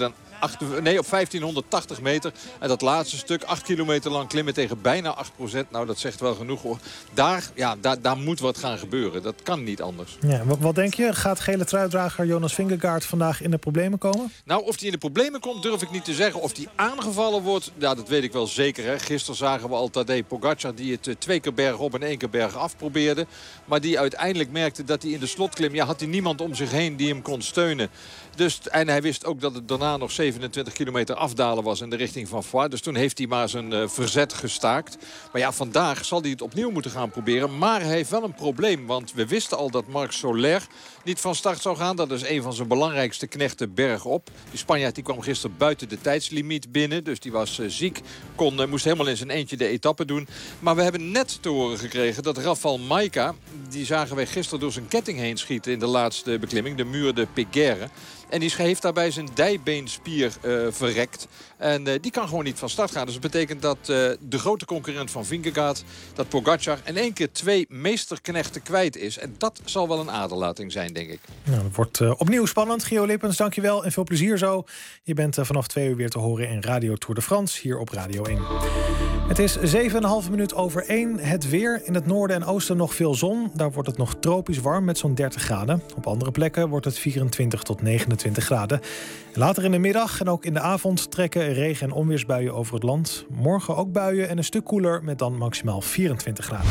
1580 meter. En dat laatste stuk, 8 kilometer lang klimmen tegen bijna 8%. Nou, dat zegt wel genoeg hoor. Daar moet wat gaan gebeuren. Dat kan niet anders. Ja, wat denk je? Gaat gele truidrager Jonas Vingegaard vandaag in de problemen komen? Nou, of hij in de problemen komt, durf ik niet te zeggen. Of hij aangevallen wordt, ja, dat weet ik wel zeker. Hè. Gisteren zagen we al Tadej Pogacar die het 2 keer berg op en 1 keer berg af probeerde. Maar die uiteindelijk merkte dat hij in de slotklim, had hij niemand om zich heen die hem kon steunen. En hij wist ook dat het daarna nog 27 kilometer afdalen was in de richting van Foix. Dus toen heeft hij maar zijn verzet gestaakt. Maar ja, vandaag zal hij het opnieuw moeten gaan proberen. Maar hij heeft wel een probleem. Want we wisten al dat Marc Soler niet van start zou gaan. Dat is een van zijn belangrijkste knechten bergop. Die Spanjaard die kwam gisteren buiten de tijdslimiet binnen. Dus die was ziek. Moest helemaal in zijn eentje de etappe doen. Maar we hebben net te horen gekregen dat Rafał Majka, die zagen wij gisteren door zijn ketting heen schieten in de laatste beklimming. De Muur de Peguera. En die heeft daarbij zijn dijbeenspier verrekt. En die kan gewoon niet van start gaan. Dus dat betekent dat de grote concurrent van Vingegaard, dat Pogacar, in 1 keer 2 meesterknechten kwijt is. En dat zal wel een aderlating zijn, denk ik. Nou, het wordt opnieuw spannend. Gio Lippens, dankjewel en veel plezier zo. Je bent vanaf 2 uur weer te horen in Radio Tour de France, hier op Radio 1. Het is 7,5 minuut over 1. Het weer. In het noorden en oosten nog veel zon. Daar wordt het nog tropisch warm met zo'n 30 graden. Op andere plekken wordt het 24 tot 29 graden. Later in de middag en ook in de avond trekken regen- en onweersbuien over het land. Morgen ook buien en een stuk koeler met dan maximaal 24 graden.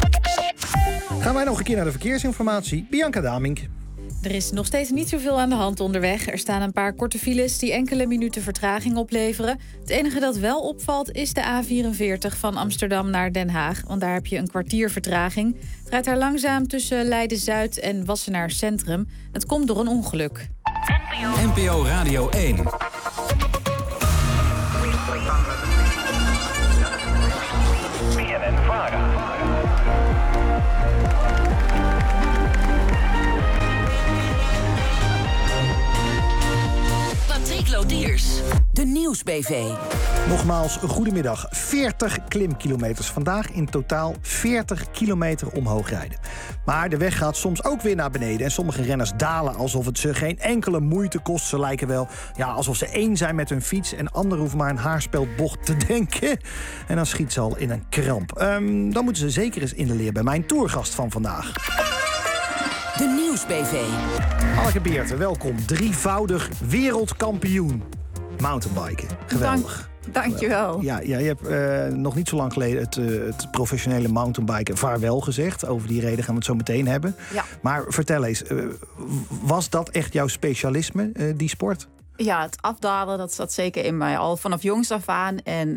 Gaan wij nog een keer naar de verkeersinformatie. Bianca Damink. Er is nog steeds niet zoveel aan de hand onderweg. Er staan een paar korte files die enkele minuten vertraging opleveren. Het enige dat wel opvalt is de A44 van Amsterdam naar Den Haag. Want daar heb je een kwartier vertraging. Het rijdt daar langzaam tussen Leiden-Zuid en Wassenaar Centrum. Het komt door een ongeluk. NPO Radio 1. De nieuws. Nieuwsbv. Nogmaals, goedemiddag. 40 klimkilometers. Vandaag in totaal 40 kilometer omhoog rijden. Maar de weg gaat soms ook weer naar beneden. En sommige renners dalen alsof het ze geen enkele moeite kost. Ze lijken wel alsof ze één zijn met hun fiets. En anderen hoeven maar een haarspelbocht te denken. En dan schiet ze al in een kramp. Dan moeten ze zeker eens in de leer bij mijn tourgast van vandaag. De Nieuwsbv. Anneke Beerten, welkom. 3-voudig wereldkampioen mountainbiken. Geweldig. Dankjewel. Ja, je hebt nog niet zo lang geleden het professionele mountainbiken vaarwel gezegd. Over die reden gaan we het zo meteen hebben. Ja. Maar vertel eens, was dat echt jouw specialisme, die sport? Ja, het afdalen, dat zat zeker in mij. Al vanaf jongs af aan. En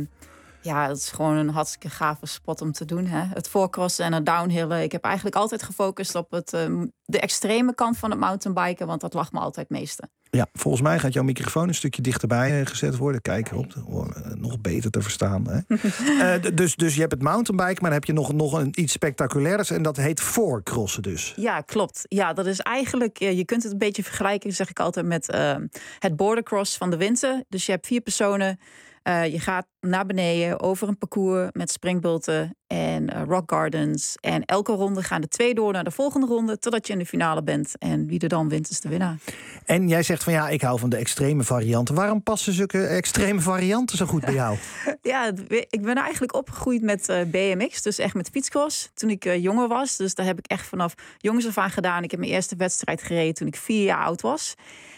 het is gewoon een hartstikke gave sport om te doen. Hè? Het voorcrossen en het downhillen. Ik heb eigenlijk altijd gefocust op de extreme kant van het mountainbiken. Want dat lag me altijd het meeste. Ja, volgens mij gaat jouw microfoon een stukje dichterbij gezet worden. Kijk erop, nog beter te verstaan. Hè? Dus je hebt het mountainbiken, maar dan heb je nog iets spectaculairs. En dat heet voorcrossen dus. Ja, klopt. Ja, dat is eigenlijk, je kunt het een beetje vergelijken, zeg ik altijd, met het bordercross van de winter. Dus je hebt 4 personen. Je gaat naar beneden over een parcours met springbulten en rock gardens. En elke ronde gaan de 2 door naar de volgende ronde, totdat je in de finale bent. En wie er dan wint, is de winnaar. En jij zegt van ik hou van de extreme varianten. Waarom passen zulke extreme varianten zo goed bij jou? Ja, ik ben eigenlijk opgegroeid met BMX, dus echt met fietscross. Toen ik jonger was, dus daar heb ik echt vanaf jongs af aan gedaan. Ik heb mijn eerste wedstrijd gereden toen ik 4 jaar oud was.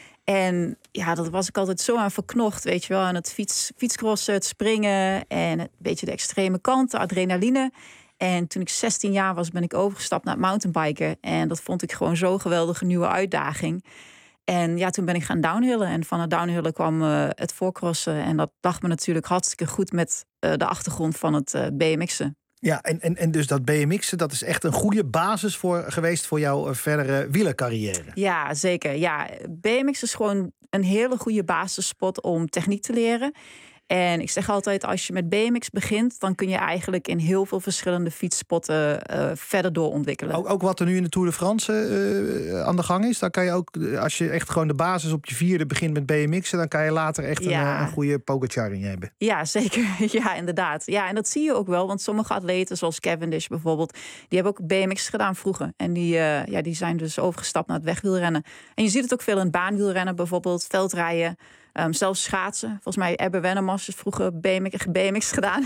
En dat was ik altijd zo aan verknocht, weet je wel. Aan het fietscrossen, het springen en een beetje de extreme kant, de adrenaline. En toen ik 16 jaar was, ben ik overgestapt naar het mountainbiken. En dat vond ik gewoon zo'n geweldige nieuwe uitdaging. En toen ben ik gaan downhillen. En van het downhillen kwam het voorcrossen. En dat lag me natuurlijk hartstikke goed met de achtergrond van het BMX'en. Ja, en dus dat BMX'en, dat is echt een goede basis geweest voor jouw verdere wielercarrière. Ja, zeker. Ja, BMX is gewoon een hele goede basissport om techniek te leren. En ik zeg altijd, als je met BMX begint, dan kun je eigenlijk in heel veel verschillende fietssporten verder doorontwikkelen. Ook wat er nu in de Tour de France aan de gang is, dan kan je ook, als je echt gewoon de basis op je 4e begint met BMX'en, dan kan je later echt een goede Pogacar in je hebben. Ja, zeker. Ja, inderdaad. Ja, en dat zie je ook wel, want sommige atleten, zoals Cavendish bijvoorbeeld, die hebben ook BMX gedaan vroeger. En die zijn dus overgestapt naar het wegwielrennen. En je ziet het ook veel in het baanwielrennen, bijvoorbeeld veldrijden. Zelfs schaatsen. Volgens mij Ebbe Wennemars heeft vroeger BMX gedaan.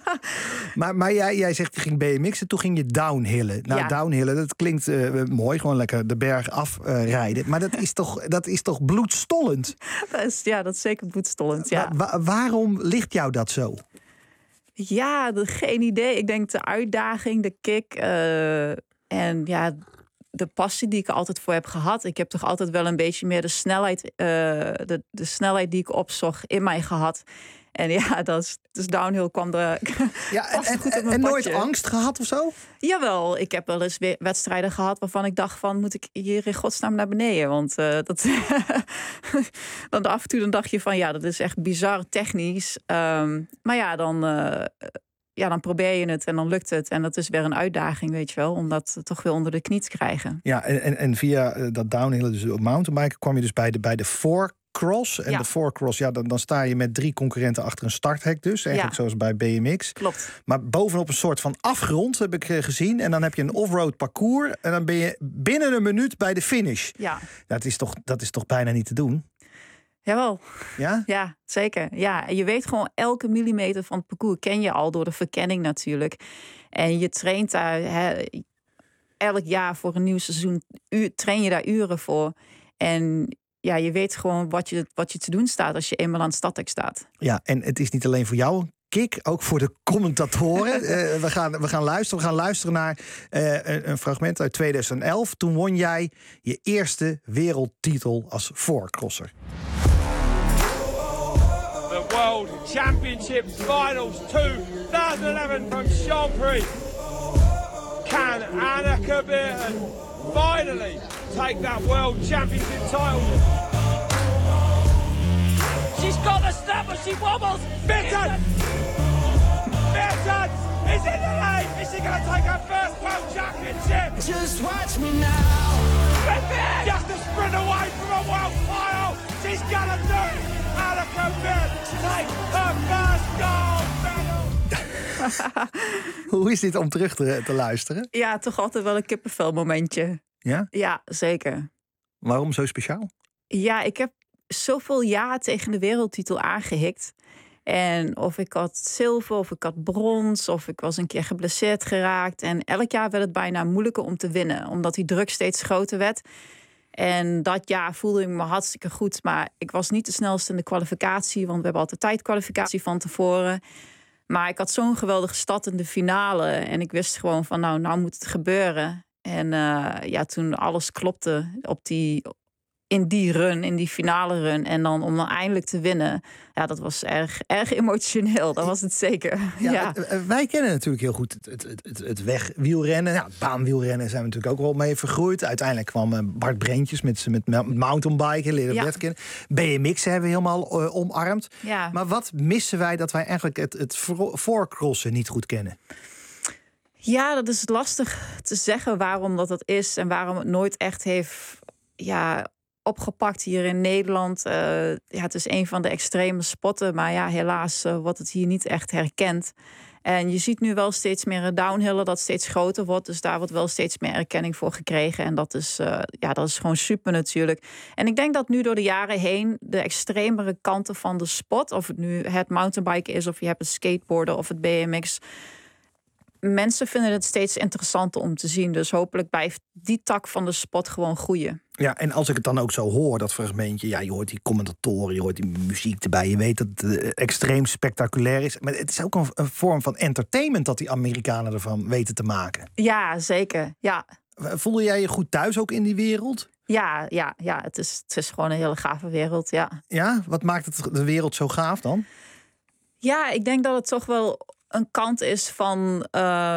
maar jij zegt je ging BMX'en, toen ging je downhillen. Nou, downhillen, dat klinkt mooi. Gewoon lekker de berg afrijden. Maar dat is toch bloedstollend? Dat is zeker bloedstollend, ja. Waarom ligt jou dat zo? Ja, geen idee. Ik denk de uitdaging, de kick de passie die ik er altijd voor heb gehad. Ik heb toch altijd wel een beetje meer de snelheid, de snelheid die ik opzocht in mij gehad. En dus downhill kwam er goed op mijn nooit angst gehad of zo? Jawel, ik heb wel eens wedstrijden gehad waarvan ik dacht van, moet ik hier in godsnaam naar beneden? Want dan af en toe dacht je van, dat is echt bizar technisch. Maar dan probeer je het en dan lukt het. En dat is weer een uitdaging, weet je wel, om dat toch weer onder de knie te krijgen. Ja, en via dat downhillen, dus op mountainbiken, kwam je dus bij de voorcross. En de voorcross, dan sta je met 3 concurrenten achter een starthek dus. Eigenlijk zoals bij BMX. Klopt. Maar bovenop een soort van afgrond heb ik gezien. En dan heb je een offroad parcours. En dan ben je binnen een minuut bij de finish. Ja. Dat is toch bijna niet te doen? Jawel. Ja? Ja, zeker. Ja, en je weet gewoon elke millimeter van het parcours ken je al door de verkenning natuurlijk. En je traint daar elk jaar voor een nieuw seizoen, train je daar uren voor. En je weet gewoon wat je te doen staat als je eenmaal aan het starthek staat. Ja, en het is niet alleen voor jou kick, ook voor de commentatoren. We gaan luisteren. We gaan luisteren naar een fragment uit 2011. Toen won jij je eerste wereldtitel als voorcrosser. The World Championship Finals 2011 from Chambéry. Can Anneke Beerten finally take that World Championship title? She's got the snap, but she wobbles. Beerten is in the lane. Is she going to take her first World Championship? Just watch me now. Just a sprint away from a world title. She's going to do it. Alaka Vet take the first gold medal. Hoe is dit om terug te luisteren? Ja, toch altijd wel een kippenvel momentje. Ja? Ja, zeker. Waarom zo speciaal? Ja, ik heb zoveel jaar tegen de wereldtitel aangehikt. En of ik had zilver, of ik had brons, of ik was een keer geblesseerd geraakt. En elk jaar werd het bijna moeilijker om te winnen, omdat die druk steeds groter werd. En dat jaar voelde ik me hartstikke goed. Maar ik was niet de snelste in de kwalificatie, want we hebben altijd tijdkwalificatie van tevoren. Maar ik had zo'n geweldige start in de finale. En ik wist gewoon van, nou moet het gebeuren. En toen alles klopte in die finale run. En dan om dan eindelijk te winnen. Ja, dat was erg emotioneel. Dat was het zeker. Ja. Wij kennen natuurlijk heel goed het wegwielrennen. Ja, het baanwielrennen zijn we natuurlijk ook wel mee vergroeid. Uiteindelijk kwam Bart Breentjes met mountainbiken, leren wetkennen. BMX hebben we helemaal omarmd. Ja. Maar wat missen wij dat wij eigenlijk het voorcrossen niet goed kennen? Ja, dat is lastig te zeggen waarom dat is. En waarom het nooit echt heeft opgepakt hier in Nederland. Het is een van de extreme spotten. Maar ja, helaas wordt het hier niet echt herkend. En je ziet nu wel steeds meer downhillen dat steeds groter wordt. Dus daar wordt wel steeds meer erkenning voor gekregen. En dat is gewoon super natuurlijk. En ik denk dat nu door de jaren heen de extremere kanten van de sport, of het nu het mountainbiken is, of je hebt het skateboarden of het BMX, mensen vinden het steeds interessanter om te zien. Dus hopelijk blijft die tak van de sport gewoon groeien. Ja, en als ik het dan ook zo hoor, dat fragmentje, ja, je hoort die commentatoren, je hoort die muziek erbij, je weet dat het extreem spectaculair is. Maar het is ook een vorm van entertainment dat die Amerikanen ervan weten te maken. Ja, zeker. Ja. Voelde jij je goed thuis ook in die wereld? Ja, het is gewoon een hele gave wereld, ja. Ja, wat maakt de wereld zo gaaf dan? Ja, ik denk dat het toch wel een kant is van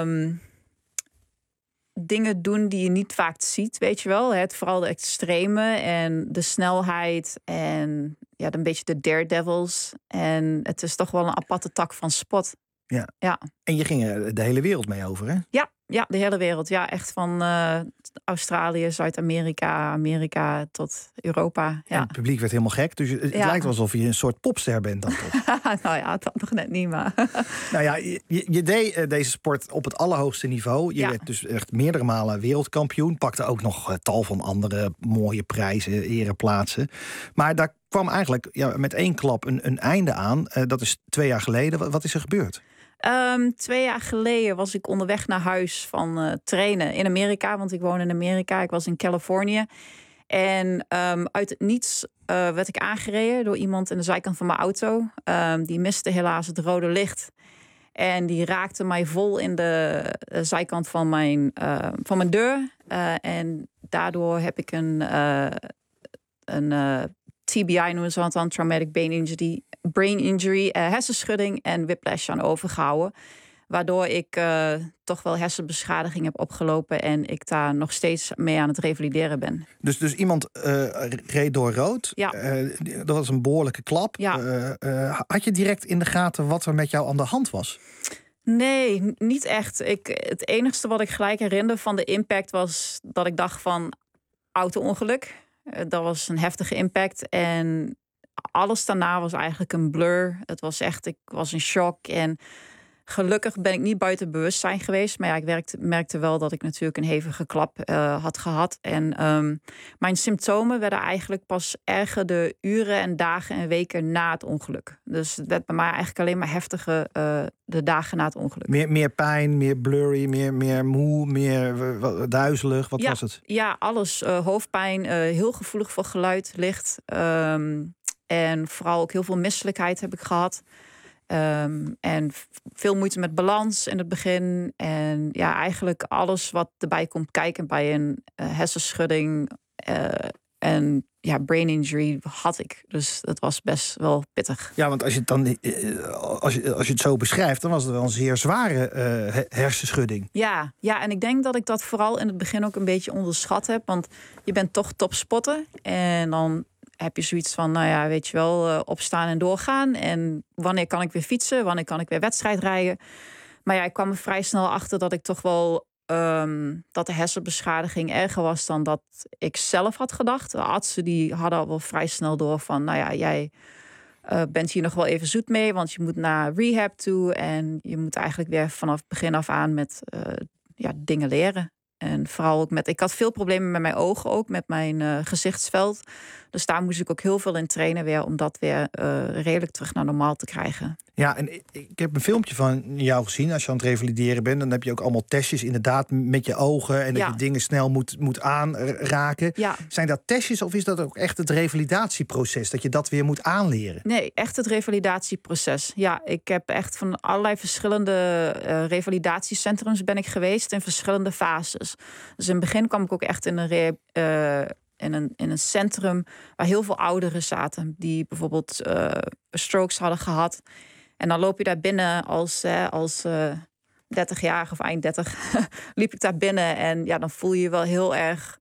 dingen doen die je niet vaak ziet, weet je wel. Vooral de extreme en de snelheid en een beetje de daredevils. En het is toch wel een aparte tak van sport. Ja. En je ging er de hele wereld mee over, hè? Ja, de hele wereld. Ja, echt van Australië, Zuid-Amerika, Amerika tot Europa. Ja. En het publiek werd helemaal gek. Dus het lijkt wel alsof je een soort popster bent dan toch? Nou ja, dat nog net niet, maar nou ja, je deed deze sport op het allerhoogste niveau. Je werd dus echt meerdere malen wereldkampioen. Pakte ook nog tal van andere mooie prijzen, ereplaatsen. Maar daar kwam eigenlijk met één klap een einde aan. Dat is 2 jaar geleden. Wat is er gebeurd? 2 jaar geleden was ik onderweg naar huis van trainen in Amerika. Want ik woon in Amerika. Ik was in Californië. En uit het niets werd ik aangereden door iemand aan de zijkant van mijn auto. Die miste helaas het rode licht. En die raakte mij vol in de zijkant van mijn deur. En daardoor heb ik een TBI, noemen ze dan, traumatic brain injury, hersenschudding en whiplash aan overgehouden. Waardoor ik toch wel hersenbeschadiging heb opgelopen en ik daar nog steeds mee aan het revalideren ben. Dus iemand reed door rood. Ja. Dat was een behoorlijke klap. Ja. Had je direct in de gaten wat er met jou aan de hand was? Nee, niet echt. Het enigste wat ik gelijk herinner van de impact was dat ik dacht van auto-ongeluk. Dat was een heftige impact en alles daarna was eigenlijk een blur. Het was echt, ik was in shock en gelukkig ben ik niet buiten bewustzijn geweest. Maar ja, ik merkte wel dat ik natuurlijk een hevige klap had gehad. En mijn symptomen werden eigenlijk pas erger de uren en dagen en weken na het ongeluk. Dus het werd bij mij eigenlijk alleen maar heftiger de dagen na het ongeluk. Meer pijn, meer blurry, meer moe, meer duizelig? Wat was het? Ja, alles. Hoofdpijn, heel gevoelig voor geluid, licht. En vooral ook heel veel misselijkheid heb ik gehad. En veel moeite met balans in het begin. En ja, eigenlijk alles wat erbij komt kijken bij een hersenschudding en brain injury had ik. Dus dat was best wel pittig. Ja, want als je het dan als je het zo beschrijft, dan was het wel een zeer zware hersenschudding. Ja, en ik denk dat ik dat vooral in het begin ook een beetje onderschat heb. Want je bent toch topspotter. En dan heb je zoiets van, nou ja, weet je wel, opstaan en doorgaan. En wanneer kan ik weer fietsen? Wanneer kan ik weer wedstrijd rijden? Maar ja, ik kwam er vrij snel achter dat ik toch wel dat de hersenbeschadiging erger was dan dat ik zelf had gedacht. De artsen die hadden al wel vrij snel door van, nou ja, jij bent hier nog wel even zoet mee, want je moet naar rehab toe. En je moet eigenlijk weer vanaf begin af aan met dingen leren. En vooral ook ik had veel problemen met mijn ogen, ook met mijn gezichtsveld. Dus daar moest ik ook heel veel in trainen weer, om dat weer redelijk terug naar normaal te krijgen. Ja, en ik heb een filmpje van jou gezien. Als je aan het revalideren bent, dan heb je ook allemaal testjes inderdaad met je ogen. En dat je dingen snel moet aanraken. Ja. Zijn dat testjes of is dat ook echt het revalidatieproces? Dat je dat weer moet aanleren? Nee, echt het revalidatieproces. Ja, ik heb echt van allerlei verschillende revalidatiecentrums ben ik geweest in verschillende fases. Dus in het begin kwam ik ook echt in een centrum waar heel veel ouderen zaten. Die bijvoorbeeld strokes hadden gehad. En dan loop je daar binnen als 30-jarige of eind 30. liep ik daar binnen. En ja, dan voel je je wel heel erg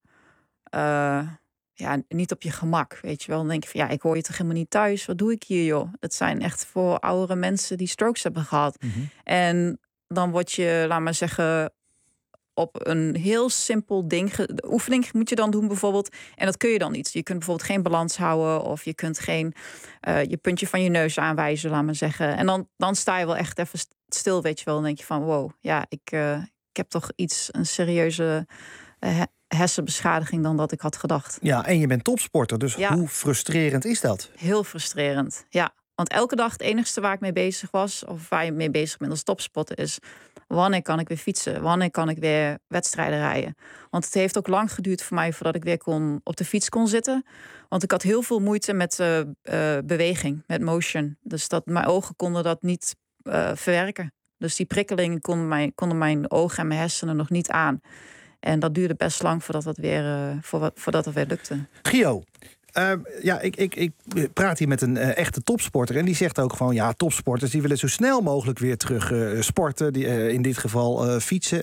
niet op je gemak. Weet je wel. Dan denk je van ik hoor je toch helemaal niet thuis. Wat doe ik hier, joh? Het zijn echt voor oudere mensen die strokes hebben gehad. Mm-hmm. En dan word je, laat maar zeggen, op een heel simpel ding. De oefening moet je dan doen bijvoorbeeld. En dat kun je dan niet. Je kunt bijvoorbeeld geen balans houden. Of je kunt geen je puntje van je neus aanwijzen, laat maar zeggen. En dan sta je wel echt even stil, weet je wel. Dan denk je van wow, ik heb toch een serieuze hersenbeschadiging dan dat ik had gedacht. Ja, en je bent topsporter. Dus hoe frustrerend is dat? Heel frustrerend, ja. Want elke dag het enigste waar ik mee bezig was, of waar je mee bezig bent als topsporter, is wanneer kan ik weer fietsen? Wanneer kan ik weer wedstrijden rijden? Want het heeft ook lang geduurd voor mij voordat ik weer op de fiets kon zitten. Want ik had heel veel moeite met beweging, met motion. Dus mijn ogen konden dat niet verwerken. Dus die prikkelingen konden mijn ogen en mijn hersenen nog niet aan. En dat duurde best lang voordat het weer lukte. Gio, ik praat hier met een echte topsporter. En die zegt ook van, topsporters die willen zo snel mogelijk weer terug sporten. In dit geval fietsen.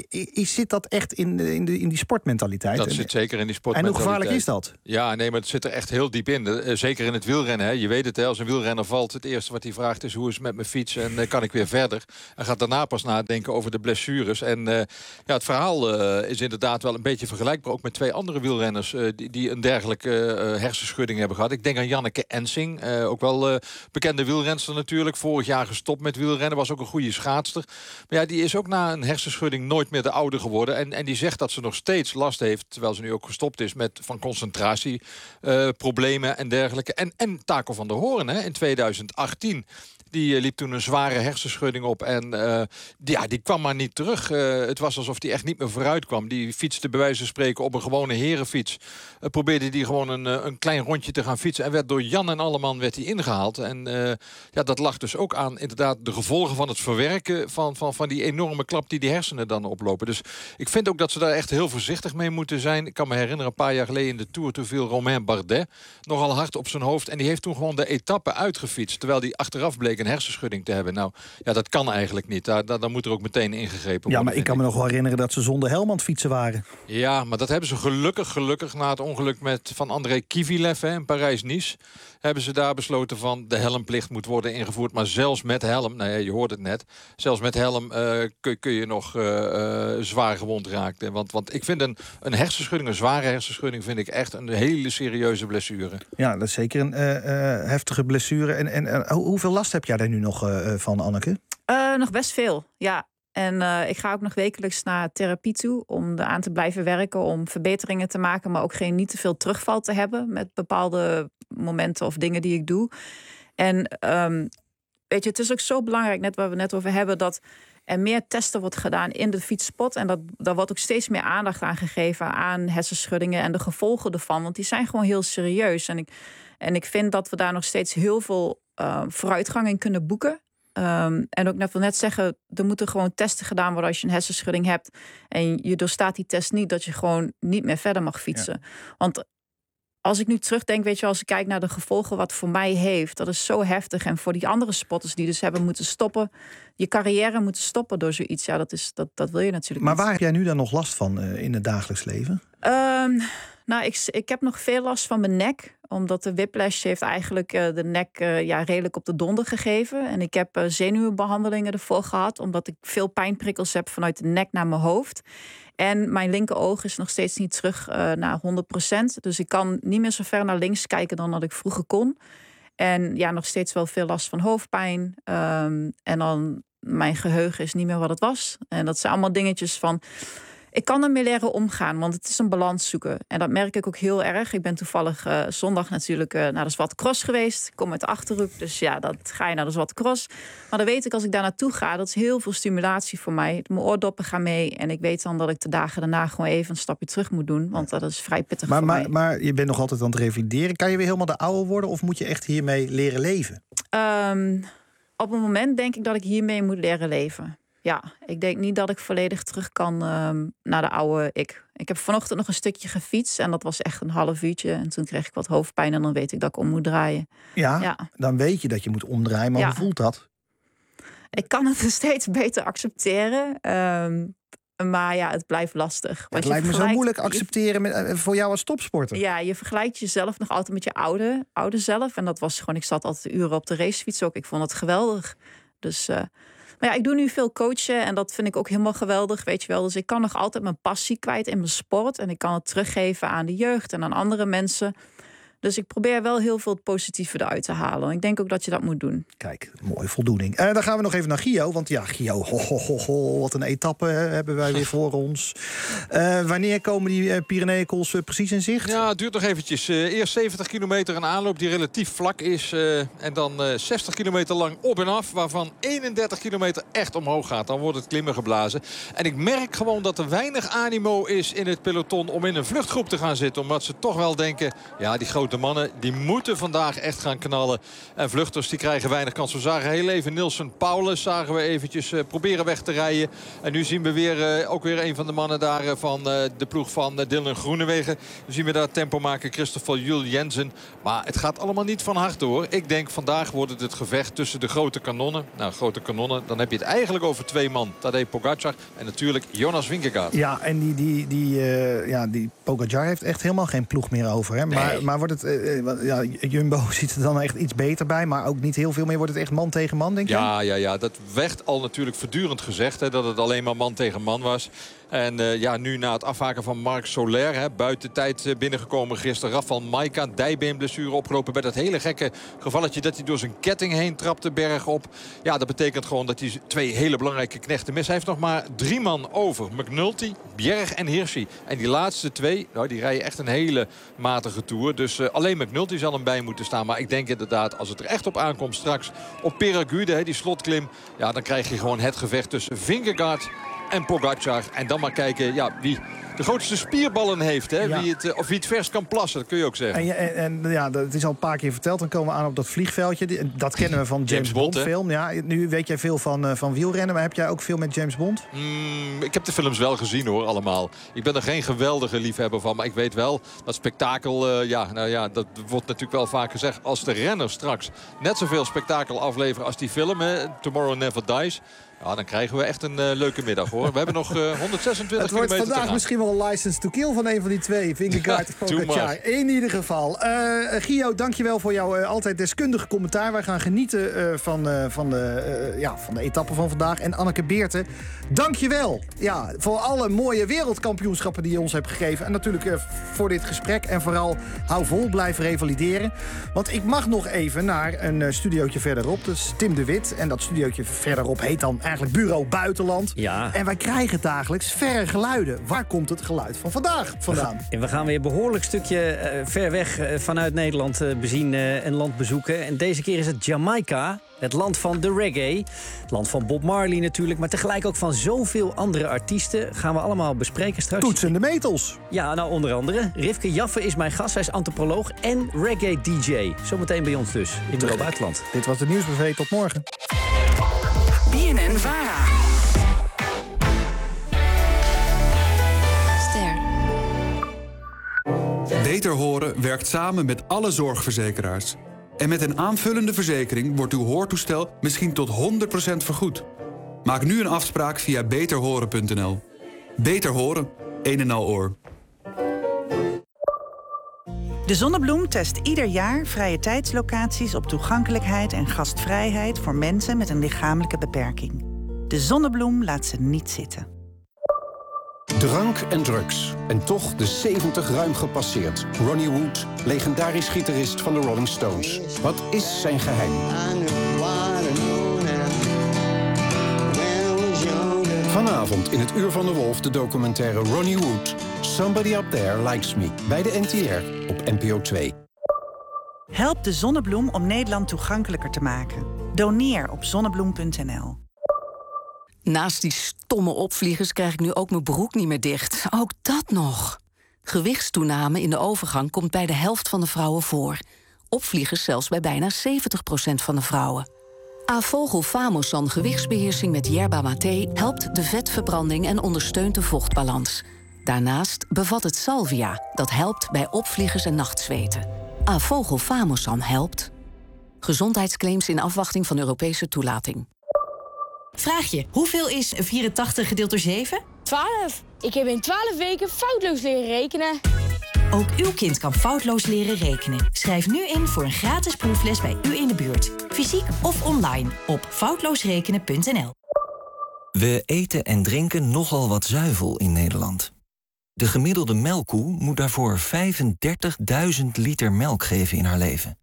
Zit dat echt in die sportmentaliteit? Dat zit zeker in die sportmentaliteit. En hoe gevaarlijk is dat? Ja, nee, maar het zit er echt heel diep in. Zeker in het wielrennen. Hè. Je weet het, als een wielrenner valt, het eerste wat hij vraagt is, hoe is het met mijn fiets en kan ik weer verder? En gaat daarna pas nadenken over de blessures. En het verhaal is inderdaad wel een beetje vergelijkbaar. Ook met 2 andere wielrenners die een dergelijke hersenschudding hebben gehad. Ik denk aan Janneke Ensing, ook wel bekende wielrenster natuurlijk. Vorig jaar gestopt met wielrennen, was ook een goede schaatster. Maar die is ook na een hersenschudding nooit meer de oude geworden. En die zegt dat ze nog steeds last heeft, terwijl ze nu ook gestopt is van concentratieproblemen en dergelijke. En Taco van der Hoorn in 2018. Die liep toen een zware hersenschudding op. En die kwam maar niet terug. Het was alsof die echt niet meer vooruit kwam. Die fietste bij wijze van spreken op een gewone herenfiets. Probeerde die gewoon een klein rondje te gaan fietsen. En werd door Jan en Alleman werd die ingehaald. En dat lag dus ook aan inderdaad de gevolgen van het verwerken van die enorme klap die hersenen dan oplopen. Dus ik vind ook dat ze daar echt heel voorzichtig mee moeten zijn. Ik kan me herinneren, een paar jaar geleden in de Tour, toen viel Romain Bardet nogal hard op zijn hoofd. En die heeft toen gewoon de etappe uitgefietst. Terwijl die achteraf bleek een hersenschudding te hebben. Nou, dat kan eigenlijk niet. Daar moet er ook meteen ingegrepen worden. Ja, maar ik kan me nog wel herinneren dat ze zonder helm aan het fietsen waren. Ja, maar dat hebben ze gelukkig na het ongeluk van André Kivilev in Parijs-Nice, hebben ze daar besloten van de helmplicht moet worden ingevoerd. Maar zelfs met helm, je hoort het net, zelfs met helm kun je nog zwaar gewond raken. Want ik vind een hersenschudding, een zware hersenschudding, vind ik echt een hele serieuze blessure. Ja, dat is zeker een heftige blessure. En hoeveel last heb jij daar nu nog van, Anneke? Nog best veel, ja. En ik ga ook nog wekelijks naar therapie toe om eraan te blijven werken, om verbeteringen te maken, maar ook niet te veel terugval te hebben met bepaalde momenten of dingen die ik doe. En weet je, het is ook zo belangrijk, net waar we net over hebben, dat er meer testen wordt gedaan in de fietssport. En daar wordt ook steeds meer aandacht aan gegeven aan hersenschuddingen en de gevolgen ervan. Want die zijn gewoon heel serieus. En ik vind dat we daar nog steeds heel veel vooruitgang in kunnen boeken. En ook net wil net zeggen, er moeten gewoon testen gedaan worden als je een hersenschudding hebt. En je doorstaat die test niet, dat je gewoon niet meer verder mag fietsen. Ja. Want als ik nu terugdenk, weet je, als ik kijk naar de gevolgen wat voor mij heeft, dat is zo heftig. En voor die andere sporters die dus hebben moeten stoppen, je carrière moeten stoppen door zoiets. Ja, dat wil je natuurlijk maar niet. Waar heb jij nu dan nog last van in het dagelijks leven? Ik heb nog veel last van mijn nek. Omdat de whiplash heeft eigenlijk de nek redelijk op de donder gegeven. En ik heb zenuwbehandelingen ervoor gehad. Omdat ik veel pijnprikkels heb vanuit de nek naar mijn hoofd. En mijn linkeroog is nog steeds niet terug naar 100%. Dus ik kan niet meer zo ver naar links kijken dan dat ik vroeger kon. En ja, nog steeds wel veel last van hoofdpijn. En dan mijn geheugen is niet meer wat het was. En dat zijn allemaal dingetjes van... Ik kan ermee leren omgaan, want het is een balans zoeken. En dat merk ik ook heel erg. Ik ben toevallig zondag natuurlijk naar de Zwarte Cross geweest. Ik kom uit de Achterhoek, dus ja, dat ga je naar de Zwarte Cross. Maar dan weet ik, als ik daar naartoe ga, dat is heel veel stimulatie voor mij. Mijn oordoppen gaan mee en ik weet dan dat ik de dagen daarna gewoon even een stapje terug moet doen. Want dat is vrij pittig voor mij. Maar je bent nog altijd aan het revalideren. Kan je weer helemaal de oude worden of moet je echt hiermee leren leven? Op een moment denk ik dat ik hiermee moet leren leven. Ja, ik denk niet dat ik volledig terug kan naar de oude ik. Ik heb vanochtend nog een stukje gefietst en dat was echt een half uurtje. En toen kreeg ik wat hoofdpijn en dan weet ik dat ik om moet draaien. Ja. Dan weet je dat je moet omdraaien, maar hoe voelt dat? Ik kan het steeds beter accepteren. Maar ja, het blijft lastig. Het lijkt me zo moeilijk accepteren voor jou als topsporter. Ja, je vergelijkt jezelf nog altijd met je oude zelf. En dat was gewoon, ik zat altijd uren op de racefiets ook. Ik vond het geweldig. Dus... Maar ja, ik doe nu veel coachen en dat vind ik ook helemaal geweldig, weet je wel. Dus ik kan nog altijd mijn passie kwijt in mijn sport. En ik kan het teruggeven aan de jeugd en aan andere mensen. Dus ik probeer wel heel veel het positieve eruit te halen. Ik denk ook dat je dat moet doen. Kijk, mooie voldoening. Dan gaan we nog even naar Gio. Want ja, Gio, wat een etappe hebben wij weer voor ons. Wanneer komen die Pyreneeënkools precies in zicht? Ja, het duurt nog eventjes. Eerst 70 kilometer een aanloop die relatief vlak is. En dan 60 kilometer lang op en af. Waarvan 31 kilometer echt omhoog gaat. Dan wordt het klimmen geblazen. En ik merk gewoon dat er weinig animo is in het peloton om in een vluchtgroep te gaan zitten. Omdat ze toch wel denken, ja, die grote mannen die moeten vandaag echt gaan knallen. En vluchters die krijgen weinig kans. We zagen heel even Nilsen Paulus zagen we eventjes proberen weg te rijden. En nu zien we weer ook weer een van de mannen daar van de ploeg van Dylan Groenewegen. Nu zien we daar tempo maken, Christopher Juhl Jensen. Maar het gaat allemaal niet van harte hoor. Ik denk vandaag wordt het gevecht tussen de grote kanonnen. Nou, grote kanonnen, dan heb je het eigenlijk over twee man. Tadej Pogacar en natuurlijk Jonas Vingegaard. Ja, en die Pogacar heeft echt helemaal geen ploeg meer over. Hè? Maar wordt het... Jumbo ziet er dan echt iets beter bij. Maar ook niet heel veel meer. Wordt het echt man tegen man, denk je? Ja, dat werd al natuurlijk voortdurend gezegd. Hè, dat het alleen maar man tegen man was. En nu na het afhaken van Marc Soler, buiten tijd binnengekomen gisteren. Rafal Majka, dijbeenblessure opgelopen bij dat hele gekke gevalletje dat hij door zijn ketting heen trapte berg op. Ja, dat betekent gewoon dat hij twee hele belangrijke knechten mist. Hij heeft nog maar 3 man over. McNulty, Bjerg en Hirschi. En die laatste 2, die rijden echt een hele matige toer. Dus alleen McNulty zal hem bij moeten staan. Maar ik denk inderdaad, als het er echt op aankomt straks op Peragude, die slotklim. Ja, dan krijg je gewoon het gevecht tussen Vingegaard en Pogacar. En dan maar kijken wie de grootste spierballen heeft. Hè? Ja. Wie het verst kan plassen, dat kun je ook zeggen. En dat is al een paar keer verteld. Dan komen we aan op dat vliegveldje. Dat kennen we van James Bond film. Ja, nu weet jij veel van wielrennen. Maar heb jij ook veel met James Bond? Ik heb de films wel gezien hoor, allemaal. Ik ben er geen geweldige liefhebber van. Maar ik weet wel, dat spektakel... dat wordt natuurlijk wel vaak gezegd. Als de renners straks net zoveel spektakel afleveren als die film... Tomorrow Never Dies... Ja, dan krijgen we echt een leuke middag hoor. We hebben nog 126 kilometer te gaan. Het wordt vandaag misschien wel een license to kill van een van die twee. Vingegaard of Pogacar. In ieder geval. Gio, dankjewel voor jouw altijd deskundige commentaar. Wij gaan genieten van de etappe van vandaag. En Anneke Beerten, dankjewel. Ja, voor alle mooie wereldkampioenschappen die je ons hebt gegeven. En natuurlijk voor dit gesprek. En vooral hou vol, blijf revalideren. Want ik mag nog even naar een studiootje verderop. Dat is Tim de Wit. En dat studiootje verderop heet dan eigenlijk Bureau Buitenland. Ja. En wij krijgen dagelijks verre geluiden. Waar komt het geluid van vandaag vandaan? We gaan weer een behoorlijk stukje ver weg vanuit Nederland bezien en land bezoeken. En deze keer is het Jamaica. Het land van de reggae. Het land van Bob Marley natuurlijk. Maar tegelijk ook van zoveel andere artiesten. Gaan we allemaal bespreken straks. Toetsende metels. Ja, nou onder andere. Rivke Jaffe is mijn gast. Hij is antropoloog en reggae-dj. Zometeen bij ons dus. In Bureau Buitenland. Dit was de Nieuwsbv. Tot morgen. BNN-VARA. Beter Horen werkt samen met alle zorgverzekeraars. En met een aanvullende verzekering wordt uw hoortoestel misschien tot 100% vergoed. Maak nu een afspraak via beterhoren.nl. Beter Horen, een en al oor. De Zonnebloem test ieder jaar vrije tijdslocaties op toegankelijkheid en gastvrijheid voor mensen met een lichamelijke beperking. De Zonnebloem laat ze niet zitten. Drank en drugs. En toch de 70 ruim gepasseerd. Ronnie Wood, legendarisch gitarist van de Rolling Stones. Wat is zijn geheim? Vanavond in het Uur van de Wolf de documentaire Ronnie Wood. Somebody Up There Likes Me. Bij de NTR op NPO 2. Help de Zonnebloem om Nederland toegankelijker te maken. Doneer op zonnebloem.nl. Naast die stomme opvliegers krijg ik nu ook mijn broek niet meer dicht. Ook dat nog. Gewichtstoename in de overgang komt bij de helft van de vrouwen voor. Opvliegers zelfs bij bijna 70% van de vrouwen. Avogel Famosan gewichtsbeheersing met yerba mate helpt de vetverbranding en ondersteunt de vochtbalans. Daarnaast bevat het salvia, dat helpt bij opvliegers en nachtzweten. Avogel Famosan helpt. Gezondheidsclaims in afwachting van Europese toelating. Vraag je, hoeveel is 84 gedeeld door 7? 12. Ik heb in 12 weken foutloos leren rekenen. Ook uw kind kan foutloos leren rekenen. Schrijf nu in voor een gratis proefles bij u in de buurt. Fysiek of online op foutloosrekenen.nl. We eten en drinken nogal wat zuivel in Nederland. De gemiddelde melkkoe moet daarvoor 35.000 liter melk geven in haar leven.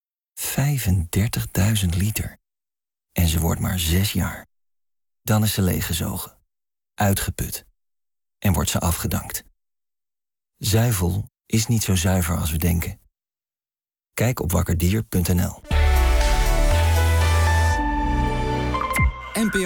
35.000 liter. En ze wordt maar 6 jaar. Dan is ze leeggezogen, uitgeput en wordt ze afgedankt. Zuivel is niet zo zuiver als we denken. Kijk op wakkerdier.nl.